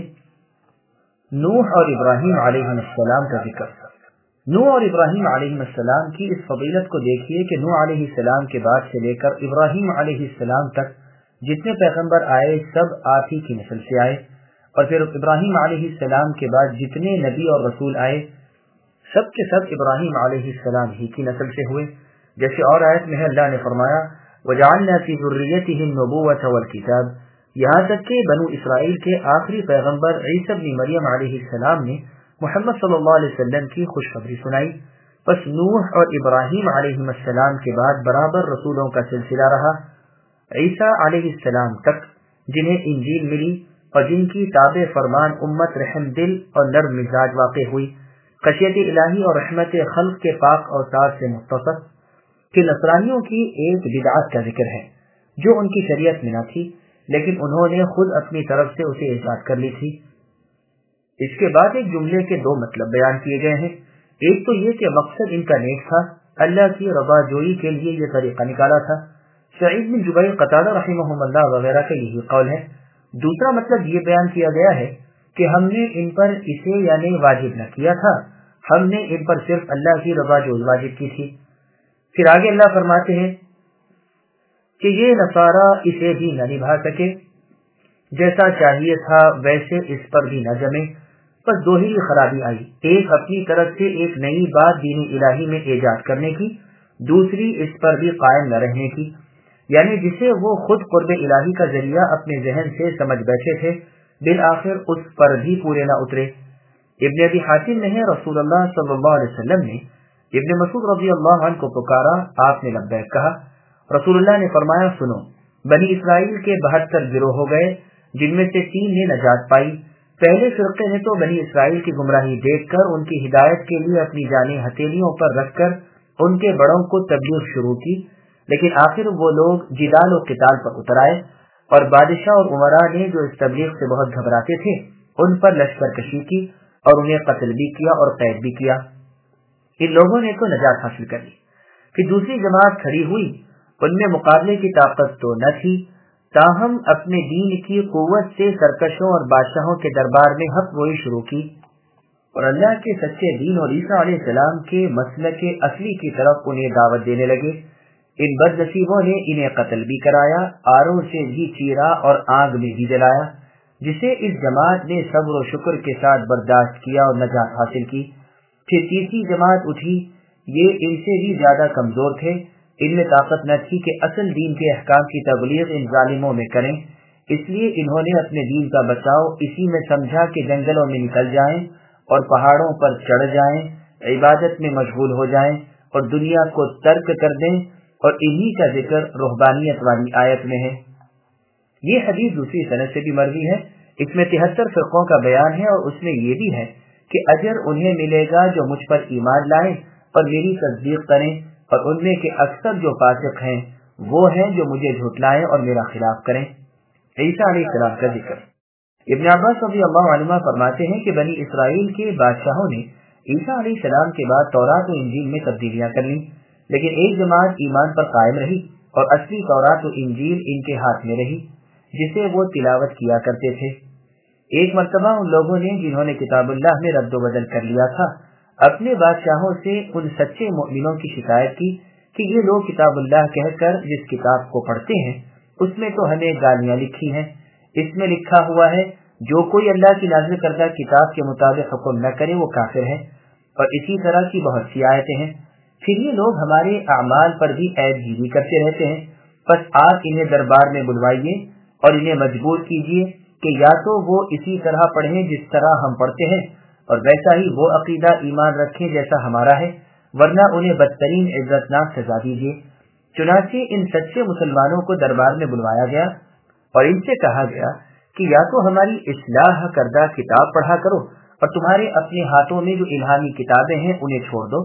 نوح اور ابراہیم علیہ السلام کا ذکر۔ نوح اور ابراہیم علیہ السلام کی اس فضیلت کو دیکھیے کہ نوح علیہ السلام کے بعد سے لے کر ابراہیم علیہ السلام تک جتنے پیغمبر آئے سب آپ ہی کی نسل سے آئے، اور پھر ابراہیم علیہ السلام کے بعد جتنے نبی اور رسول آئے سب کے سب ابراہیم علیہ السلام ہی کی نسل سے ہوئے۔ جیسے اور آیت میں اللہ نے فرمایا وَجَعَلْنَا فِي ذُرِّيَّتِهِ النُّبُوَّةَ وَالْكِتَابَ، یہاں تک کہ بنو اسرائیل کے آخری پیغمبر عیسی ابن مریم علیہ السلام نے محمد صلی اللہ علیہ وسلم کی خوشخبری سنائی۔ پس نوح اور ابراہیم علیہ السلام کے بعد برابر رسولوں کا سلسلہ رہا عیسیٰ علیہ السلام تک، جنہیں انجیل ملی اور جن کی تابع فرمان امت رحم دل اور نرم مزاج واقع ہوئی، خشیت الہی اور رحمت خلق کے پاک اوصاف سے متصف۔ کہ نصرانیوں کی ایک بدعت کا ذکر ہے جو ان کی شریعت میں نہ تھی، لیکن انہوں نے خود اپنی طرف سے اسے ایجاد کر لی تھی۔ اس کے بعد ایک جملے کے دو مطلب بیان کیے گئے ہیں۔ ایک تو یہ کہ مقصد ان کا نیک تھا، اللہ کی رضا جوئی کے لیے یہ طریقہ نکالا تھا۔ سعید بن جبیر، قتادہ رحمہم اللہ وغیرہ کا یہی قول ہے۔ دوسرا مطلب یہ بیان کیا گیا ہے کہ ہم نے ان پر اسے یعنی واجب نہ کیا تھا، ہم نے ان پر صرف اللہ کی رضا جوئی واجب کی تھی۔ پھر آگے اللہ فرماتے ہیں کہ یہ نصارہ اسے بھی نہ نبھا سکے، جیسا چاہیے تھا ویسے اس پر بھی نہ جمے، بس دو ہی خرابی آئی، ایک اپنی طرف سے ایک نئی بات دین الہی میں ایجاد کرنے کی، دوسری اس پر بھی قائم نہ رہنے کی، یعنی جسے وہ خود قرب الہی کا ذریعہ اپنے ذہن سے سمجھ بیٹھے تھے بالآخر اس پر بھی پورے نہ اترے۔ ابن ابی حاتم میں ہے رسول اللہ صلی اللہ علیہ وسلم نے ابن مسعود رضی اللہ عنہ کو پکارا، آپ نے لبیک کہا۔ رسول اللہ نے فرمایا سنو، بنی اسرائیل کے 72 گروہ ہو گئے جن میں سے 3 نے نجات پائی۔ پہلے فرقے نے تو بنی اسرائیل کی گمراہی دیکھ کر ان کی ہدایت کے لیے اپنی جانیں ہتھیلیوں پر رکھ کر ان کے بڑوں کو تبلیغ شروع کی، لیکن آخر وہ لوگ جدال و قتال پر اتر آئے، اور بادشاہ اور عمراء نے جو اس تبلیغ سے بہت گھبراتے تھے ان پر لشکر کشی کی اور انہیں قتل بھی کیا اور قید بھی کیا۔ ان لوگوں نے تو نجات حاصل کر لی۔ پھر دوسری جماعت کھڑی ہوئی، ان میں مقابلے کی طاقت تو نہ تھی، تاہم اپنے دین کی قوت سے سرکشوں اور بادشاہوں کے دربار میں حق گوئی شروع کی اور اللہ کے سچے دین اور عیسیٰ علیہ السلام کے مسلک اصلی کی طرف انہیں دعوت دینے لگے۔ ان بد نصیبوں نے انہیں قتل بھی کرایا، آروں سے بھی چیرا اور آگ میں بھی جلایا، جسے اس جماعت نے صبر و شکر کے ساتھ برداشت کیا اور نجات حاصل کی۔ پھر تیسری جماعت اٹھی، یہ ان سے بھی زیادہ کمزور تھے، ان میں طاقت نہ تھی کہ اصل دین کے احکام کی تبلیغ ان ظالموں میں کریں، اس لیے انہوں نے اپنے دین کا بچاؤ اسی میں سمجھا کہ جنگلوں میں نکل جائیں اور پہاڑوں پر چڑھ جائیں، عبادت میں مشغول ہو جائیں اور دنیا کو ترک کر دیں، اور انہی کا ذکر رہبانیت والی آیت میں ہے۔ یہ حدیث دوسری سند سے بھی مروی ہے، اس میں 73 فرقوں کا بیان ہے، اور اس میں یہ بھی ہے کہ اجر انہیں ملے گا جو مجھ پر ایمان لائیں اور میری تصدیق کریں، اور ان میں کے اکثر جو فاسق ہیں وہ ہیں جو مجھے جھٹلائیں اور میرا خلاف کریں۔ عیسیٰ علیہ السلام کا ذکر۔ ابن عباس رضی اللہ عنہما فرماتے ہیں کہ بنی اسرائیل کے بادشاہوں نے عیسیٰ علیہ السلام کے بعد تورات و انجیل میں تبدیلیاں کر لیں، لیکن ایک جماعت ایمان پر قائم رہی اور اصلی تورات و انجیل ان کے ہاتھ میں رہی جسے وہ تلاوت کیا کرتے تھے۔ ایک مرتبہ ان لوگوں نے جنہوں نے کتاب اللہ میں رد و بدل کر لیا تھا اپنے بادشاہوں سے ان سچے مؤمنوں کی شکایت کی کہ یہ لوگ کتاب اللہ کہہ کر جس کتاب کو پڑھتے ہیں اس میں تو ہمیں گالیاں لکھی ہیں، اس میں لکھا ہوا ہے جو کوئی اللہ کی نازل کردہ کتاب کے مطابق حکم نہ کرے وہ کافر ہے، اور اسی طرح کی بہت سی آیتیں ہیں۔ پھر یہ لوگ ہمارے اعمال پر بھی عیب گیری کرتے رہتے ہیں، بس آپ انہیں دربار میں بلوائیے اور انہیں مجبور کیجیے کہ یا تو وہ اسی طرح پڑھیں جس طرح ہم پڑھتے ہیں اور ویسا ہی وہ عقیدہ ایمان رکھیں جیسا ہمارا ہے، ورنہ انہیں بدترین عزتناک سزا دیجیے۔ چنانچہ ان سچے مسلمانوں کو دربار میں بلوایا گیا اور ان سے کہا گیا کہ یا تو ہماری اصلاح کردہ کتاب پڑھا کرو اور تمہارے اپنے ہاتھوں میں جو الہامی کتابیں ہیں انہیں چھوڑ دو،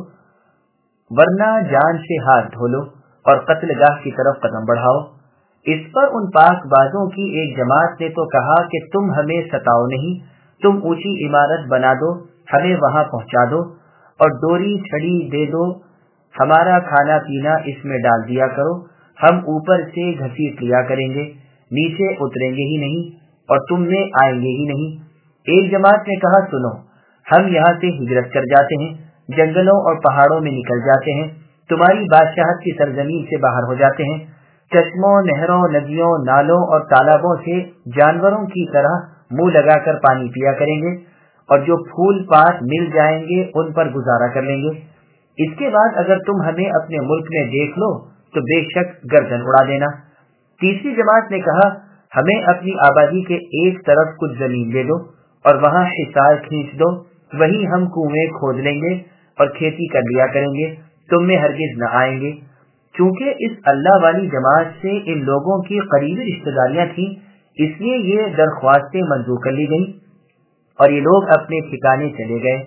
ورنہ جان سے ہاتھ دھو لو اور قتل گاہ کی طرف قدم بڑھاؤ۔ اس پر ان پاک بازوں کی ایک جماعت نے تو کہا کہ تم ہمیں ستاؤ نہیں، تم اونچی عمارت بنا دو ہمیں وہاں پہنچا دو اور ڈوری چھڑی دے دو، ہمارا کھانا پینا اس میں ڈال دیا کرو، ہم اوپر سے گھسیٹ لیا کریں گے، نیچے اتریں گے ہی نہیں اور تم میں آئیں گے ہی نہیں۔ ایک جماعت نے کہا سنو، ہم یہاں سے ہجرت کر جاتے ہیں، جنگلوں اور پہاڑوں میں نکل جاتے ہیں، تمہاری بادشاہت کی سرزمین سے باہر ہو جاتے ہیں، چشموں، نہروں، ندیوں، نالوں اور تالابوں سے جانوروں کی طرح منہ لگا کر پانی پیا کریں گے، اور جو پھول پات مل جائیں گے ان پر گزارا کر لیں گے۔ اس کے بعد اگر تم ہمیں اپنے ملک میں دیکھ لو تو بے شک گردن اڑا دینا۔ تیسری جماعت نے کہا ہمیں اپنی آبادی کے ایک طرف کچھ زمین دے دو اور وہاں حصار کھینچ دو، وہیں ہم کنویں کھود لیں گے اور کھیتی کر لیا کریں گے، تم میں ہرگز نہ آئیں گے۔ چونکہ اس اللہ والی جماعت سے ان لوگوں کی قریبی رشتہ داریاں تھیں، اس لیے یہ درخواستیں منظور کر لی گئیں اور یہ لوگ اپنے ٹھکانے چلے گئے۔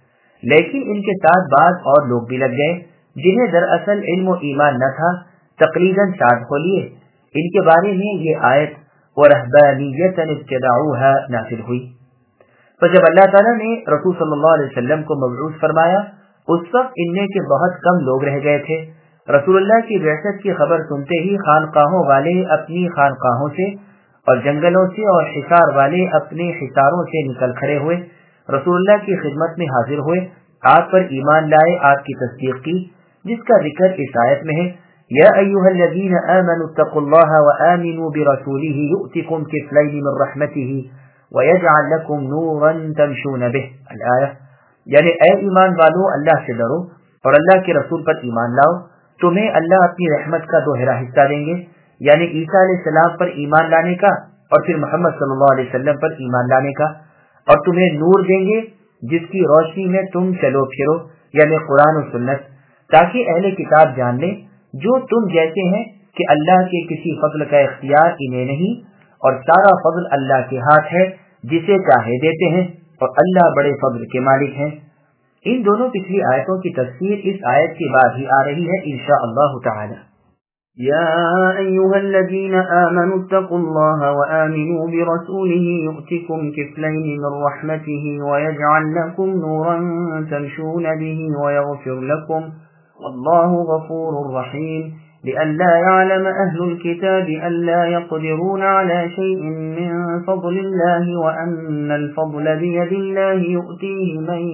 لیکن ان کے ساتھ بعض اور لوگ بھی لگ گئے جنہیں دراصل علم و ایمان نہ تھا، تقلیداً ساتھ ہو لیے۔ ان کے بارے میں یہ آیت وَرَهْبَانِيَّةً ابْتَدَعُوهَا نازل ہوئی۔ تو جب اللہ تعالیٰ نے رسول صلی اللہ علیہ وسلم کو مبعوث فرمایا، اس وقت ان میں کے بہت کم لوگ رہ گئے تھے۔ رسول اللہ کی بعثت کی خبر سنتے ہی خانقاہوں والے اپنی خانقاہوں سے اور جنگلوں سے اور حصار والے اپنے حصاروں سے نکل کھڑے ہوئے، رسول اللہ کی خدمت میں حاضر ہوئے، آپ پر ایمان لائے، آپ کی تصدیق کی، جس کا ذکر اس آیت میں ہے یا ایھا الذین آمنوا اتقوا اللہ وآمنوا برسولہ یؤتکم کفلین من رحمتہ ویجعل لکم نورا تمشون بہ الآیہ، یعنی اے ایمان والو اللہ سے ڈرو اور اللہ کے رسول پر ایمان لاؤ، تمہیں اللہ اپنی رحمت کا دوہرا حصہ دیں گے، یعنی عیسیٰ علیہ السلام پر ایمان لانے کا اور پھر محمد صلی اللہ علیہ وسلم پر ایمان لانے کا، اور تمہیں نور دیں گے جس کی روشنی میں تم چلو پھرو، یعنی قرآن و سنت، تاکہ اہل کتاب جان لیں جو تم جیسے ہیں کہ اللہ کے کسی فضل کا اختیار انہیں نہیں، اور سارا فضل اللہ کے ہاتھ ہے، جسے چاہے دیتے ہیں، اور اللہ بڑے فضل کے مالک ہیں۔ ان دونوں پچھلی آیتوں کی تفسیر اس آیت کے بعد ہی آ رہی ہے انشاءاللہ تعالی۔ يا أيها الذين آمنوا اتقوا الله وآمنوا برسوله يؤتكم كفلين من رحمته ويجعل لكم نورا تمشون به ويغفر لكم والله غفور رحيم لئلا يعلم أهل الكتاب ألا يقدرون على شيء من فضل الله وأن الفضل بيد الله يؤتيه من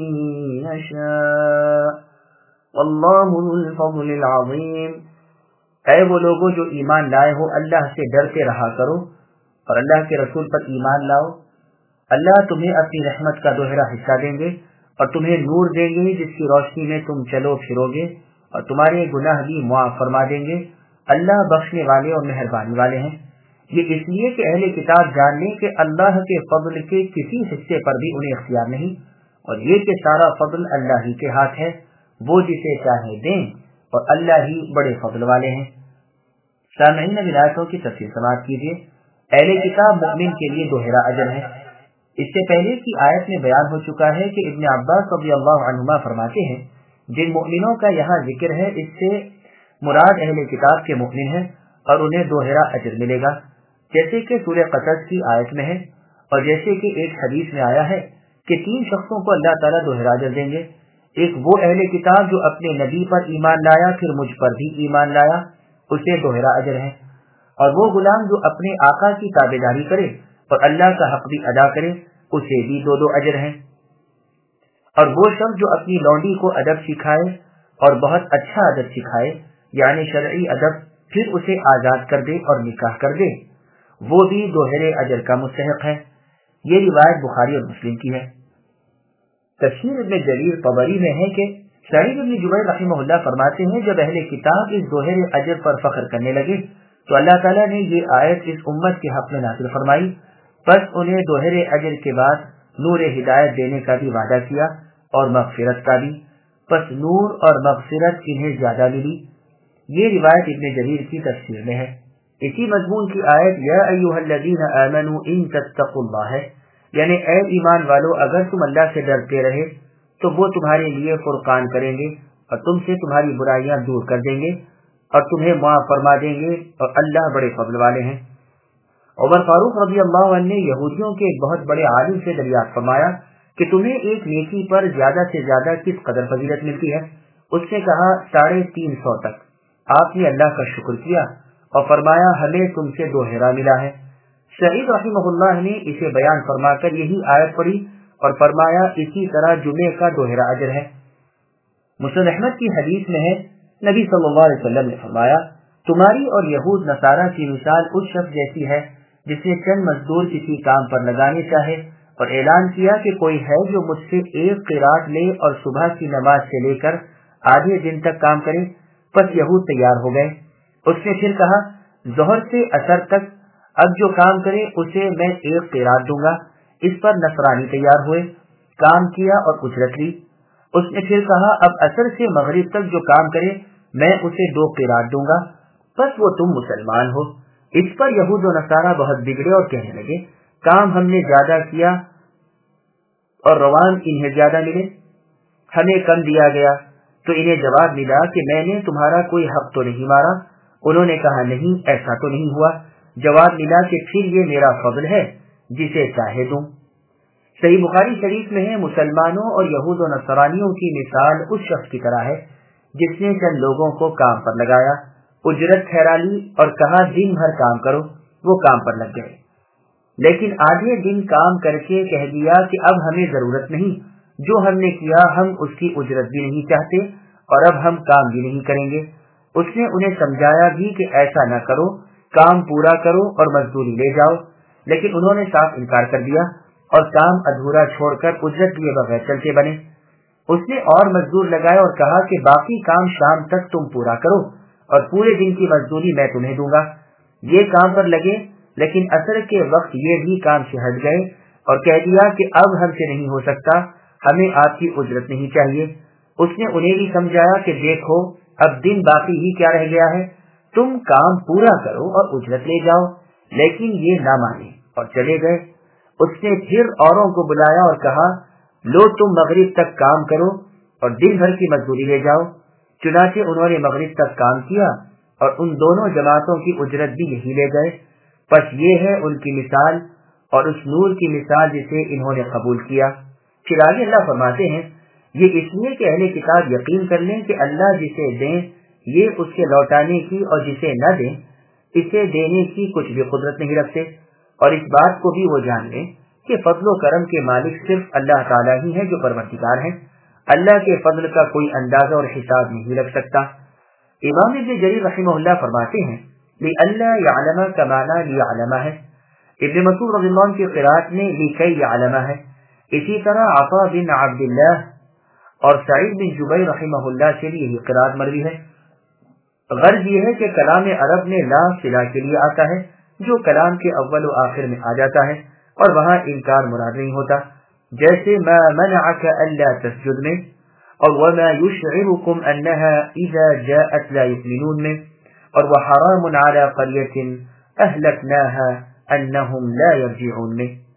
يشاء والله ذو الفضل العظيم۔ اے وہ لوگوں جو ایمان لائے ہو، اللہ سے ڈرتے رہا کرو اور اللہ کے رسول پر ایمان لاؤ، اللہ تمہیں اپنی رحمت کا دوہرا حصہ دیں گے اور تمہیں نور دیں گے جس کی روشنی میں تم چلو پھرو گے، اور تمہارے گناہ بھی معاف فرما دیں گے، اللہ بخشنے والے اور مہربانی والے ہیں۔ یہ اس لیے کہ اہل کتاب جان لیں کہ اللہ کے فضل کے کسی حصے پر بھی انہیں اختیار نہیں، اور یہ کہ سارا فضل اللہ ہی کے ہاتھ ہے، وہ جسے چاہے دیں، اور اللہ ہی بڑے فضل والے ہیں۔ سامعین اب آیتوں کی تفسیر سماعت کیجیے۔ اہل کتاب مومن کے لیے دوہرا اجر ہے۔ اس سے پہلے کی آیت میں بیان ہو چکا ہے کہ ابن عباس رضی اللہ عنہما فرماتے ہیں جن مومنوں کا یہاں ذکر ہے اس سے مراد اہل کتاب کے مومن ہیں اور انہیں دوہرا اجر ملے گا، جیسے کہ سورہ قصص کی آیت میں ہے، اور جیسے کہ ایک حدیث میں آیا ہے کہ 3 شخصوں کو اللہ تعالیٰ دوہرا اجر دیں گے۔ ایک وہ اہل کتاب جو اپنے نبی پر ایمان لایا پھر مجھ پر بھی ایمان لایا، اسے دوہرا اجر ہے، اور وہ غلام جو اپنے آقا کی تابعداری کرے اور اللہ کا حق بھی ادا کرے، اسے بھی 2 اجر ہیں، اور وہ شخص جو اپنی لونڈی کو ادب سکھائے اور بہت اچھا ادب سکھائے یعنی شرعی ادب، پھر اسے آزاد کر دے اور نکاح کر دے، وہ بھی دوہرے اجر کا مستحق ہے۔ یہ روایت بخاری اور مسلم کی ہے۔ تفسیر ابن جریر طبری میں ہے کہ سعید بن جبیر رحمہ اللہ فرماتے ہیں جب اہل کتاب اس دوہرے اجر پر فخر کرنے لگے تو اللہ تعالیٰ نے یہ آیت اس امت کے حق میں نازل فرمائی، پس انہیں دوہرے اجر کے بعد نور ہدایت دینے کا بھی وعدہ کیا اور مغفرت کا بھی، پس نور اور مغفرت انہیں زیادہ ملی۔ یہ روایت ابن جریر کی تفسیر میں ہے۔ اسی مضمون کی آیت یا ایھا الذین آمنوا ان تتقوا اللہ ہے، یعنی اے ایمان والو اگر تم اللہ سے ڈرتے رہے تو وہ تمہارے لیے فرقان کریں گے اور تم سے تمہاری برائیاں دور کر دیں گے اور تمہیں معاف فرما دیں گے، اور اللہ بڑے فضل والے ہیں۔ عمر فاروق رضی اللہ عنہ نے یہودیوں کے ایک بہت بڑے عالم سے دریافت فرمایا کہ تمہیں ایک نیکی پر زیادہ سے زیادہ کس قدر فضیلت ملتی ہے؟ اس نے کہا 350 تک۔ آپ نے اللہ کا شکر کیا اور فرمایا ہمیں تم سے 2 ہیرا ملا ہے۔ سعید رحمہ اللہ نے اسے بیان فرما کر یہی آیت پڑھی اور فرمایا اسی طرح جمعے کا 2 ہیرا اجر ہے۔ مسند احمد کی حدیث میں ہے، نبی صلی اللہ علیہ وسلم نے فرمایا تمہاری اور یہود نصارہ کی مثال اس شخص جیسی ہے جس نے چند مزدور کسی کام پر لگانے چاہے اور اعلان کیا کہ کوئی ہے جو مجھ سے 1 قرات لے اور صبح کی نماز سے لے کر آدھے دن تک کام کرے۔ پس یہود تیار ہو گئے۔ اس نے پھر کہا ظہر سے عصر تک اب جو کام کرے اسے میں 1 قرات دوں گا۔ اس پر نصرانی تیار ہوئے، کام کیا اور اجرت لی۔ اس نے پھر کہا اب عصر سے مغرب تک جو کام کرے میں اسے 2 قرات دوں گا، بس وہ تم مسلمان ہو۔ اس پر یہود و نصارہ بہت بگڑے اور کہنے لگے کام ہم نے زیادہ کیا اور روان انہیں زیادہ ملے، ہمیں کم دیا گیا۔ تو انہیں جواب ملا کہ میں نے تمہارا کوئی حق تو نہیں مارا؟ انہوں نے کہا نہیں، ایسا تو نہیں ہوا۔ جواب ملا کہ پھر یہ میرا فضل ہے جسے چاہے دوں۔ صحیح بخاری شریف میں ہے مسلمانوں اور یہود و نصرانیوں کی مثال اس شخص کی طرح ہے جس نے چند لوگوں کو کام پر لگایا، اجرت ٹھہرا لی اور کہا دن بھر کام کرو۔ وہ کام پر لگ گئے، لیکن آدھے دن کام کر کے کہہ دیا کہ اب ہمیں ضرورت نہیں، جو ہم نے کیا ہم اس کی اجرت بھی نہیں چاہتے اور اب ہم کام بھی نہیں کریں گے۔ اس نے انہیں سمجھایا بھی کہ ایسا نہ کرو، کام پورا کرو اور مزدوری لے جاؤ، لیکن انہوں نے صاف انکار کر دیا اور کام ادھورا چھوڑ کر اجرت لیے بغیر چلتے بنے۔ اس نے اور مزدور لگائے اور کہا کہ باقی کام شام تک تم پورا کرو اور پورے دن کی مزدوری میں تمہیں دوں گا۔ یہ کام پر لگے، لیکن عصر کے وقت یہ بھی کام سے ہٹ گئے اور کہہ دیا کہ اب ہم سے نہیں ہو سکتا، ہمیں آپ کی اجرت نہیں چاہیے۔ اس نے انہیں بھی سمجھایا کہ دیکھو اب دن باقی ہی کیا رہ گیا ہے، تم کام پورا کرو اور اجرت لے جاؤ، لیکن یہ نہ مانے اور چلے گئے۔ اس نے پھر اوروں کو بلایا اور کہا لو تم مغرب تک کام کرو اور دن بھر کی مزدوری لے جاؤ۔ چنانچہ انہوں نے مغرب تک کام کیا اور ان دونوں جماعتوں کی اجرت بھی یہی لے گئے۔ پس یہ ہے ان کی مثال اور اس نور کی مثال جسے انہوں نے قبول کیا۔ پھر آگے اللہ فرماتے ہیں یہ اس لیے کہ اہل کتاب یقین کر لیں کہ اللہ جسے دیں یہ اس کے لوٹانے کی اور جسے نہ دیں اسے دینے کی کچھ بھی قدرت نہیں رکھتے، اور اس بات کو بھی وہ جان لیں کہ فضل و کرم کے مالک صرف اللہ تعالیٰ ہی ہے جو پروردگار ہیں۔ اللہ کے فضل کا کوئی اندازہ اور حساب نہیں رکھ سکتا۔ امام ابن جریر رحمہ اللہ فرماتے ہیں لِأَلَّا يَعْلَمَ کا معنی لِيَعْلَمَ ہے۔ ابن مسعود رضی اللہ عنہ کی قرأت میں لِكَيْ يَعْلَمَ ہے۔ اسی طرح عطا بن عبداللہ اور سعید بن جبیر رحمہ اللہ سے بھی یہی قرأت مروی ہے۔ غرض یہ ہے کہ کلام عرب میں لا صلہ کے لیے آتا ہے جو کلام کے اول و آخر میں آ جاتا ہے اور وہاں انکار مراد نہیں ہوتا، جیسے ما منعک الا تسجد میں اور وما یشعرکم انہا اذا جاءت لا یؤمنون میں اور وحرام علی قریۃ اہلکناها انہم لا یرجعون میں۔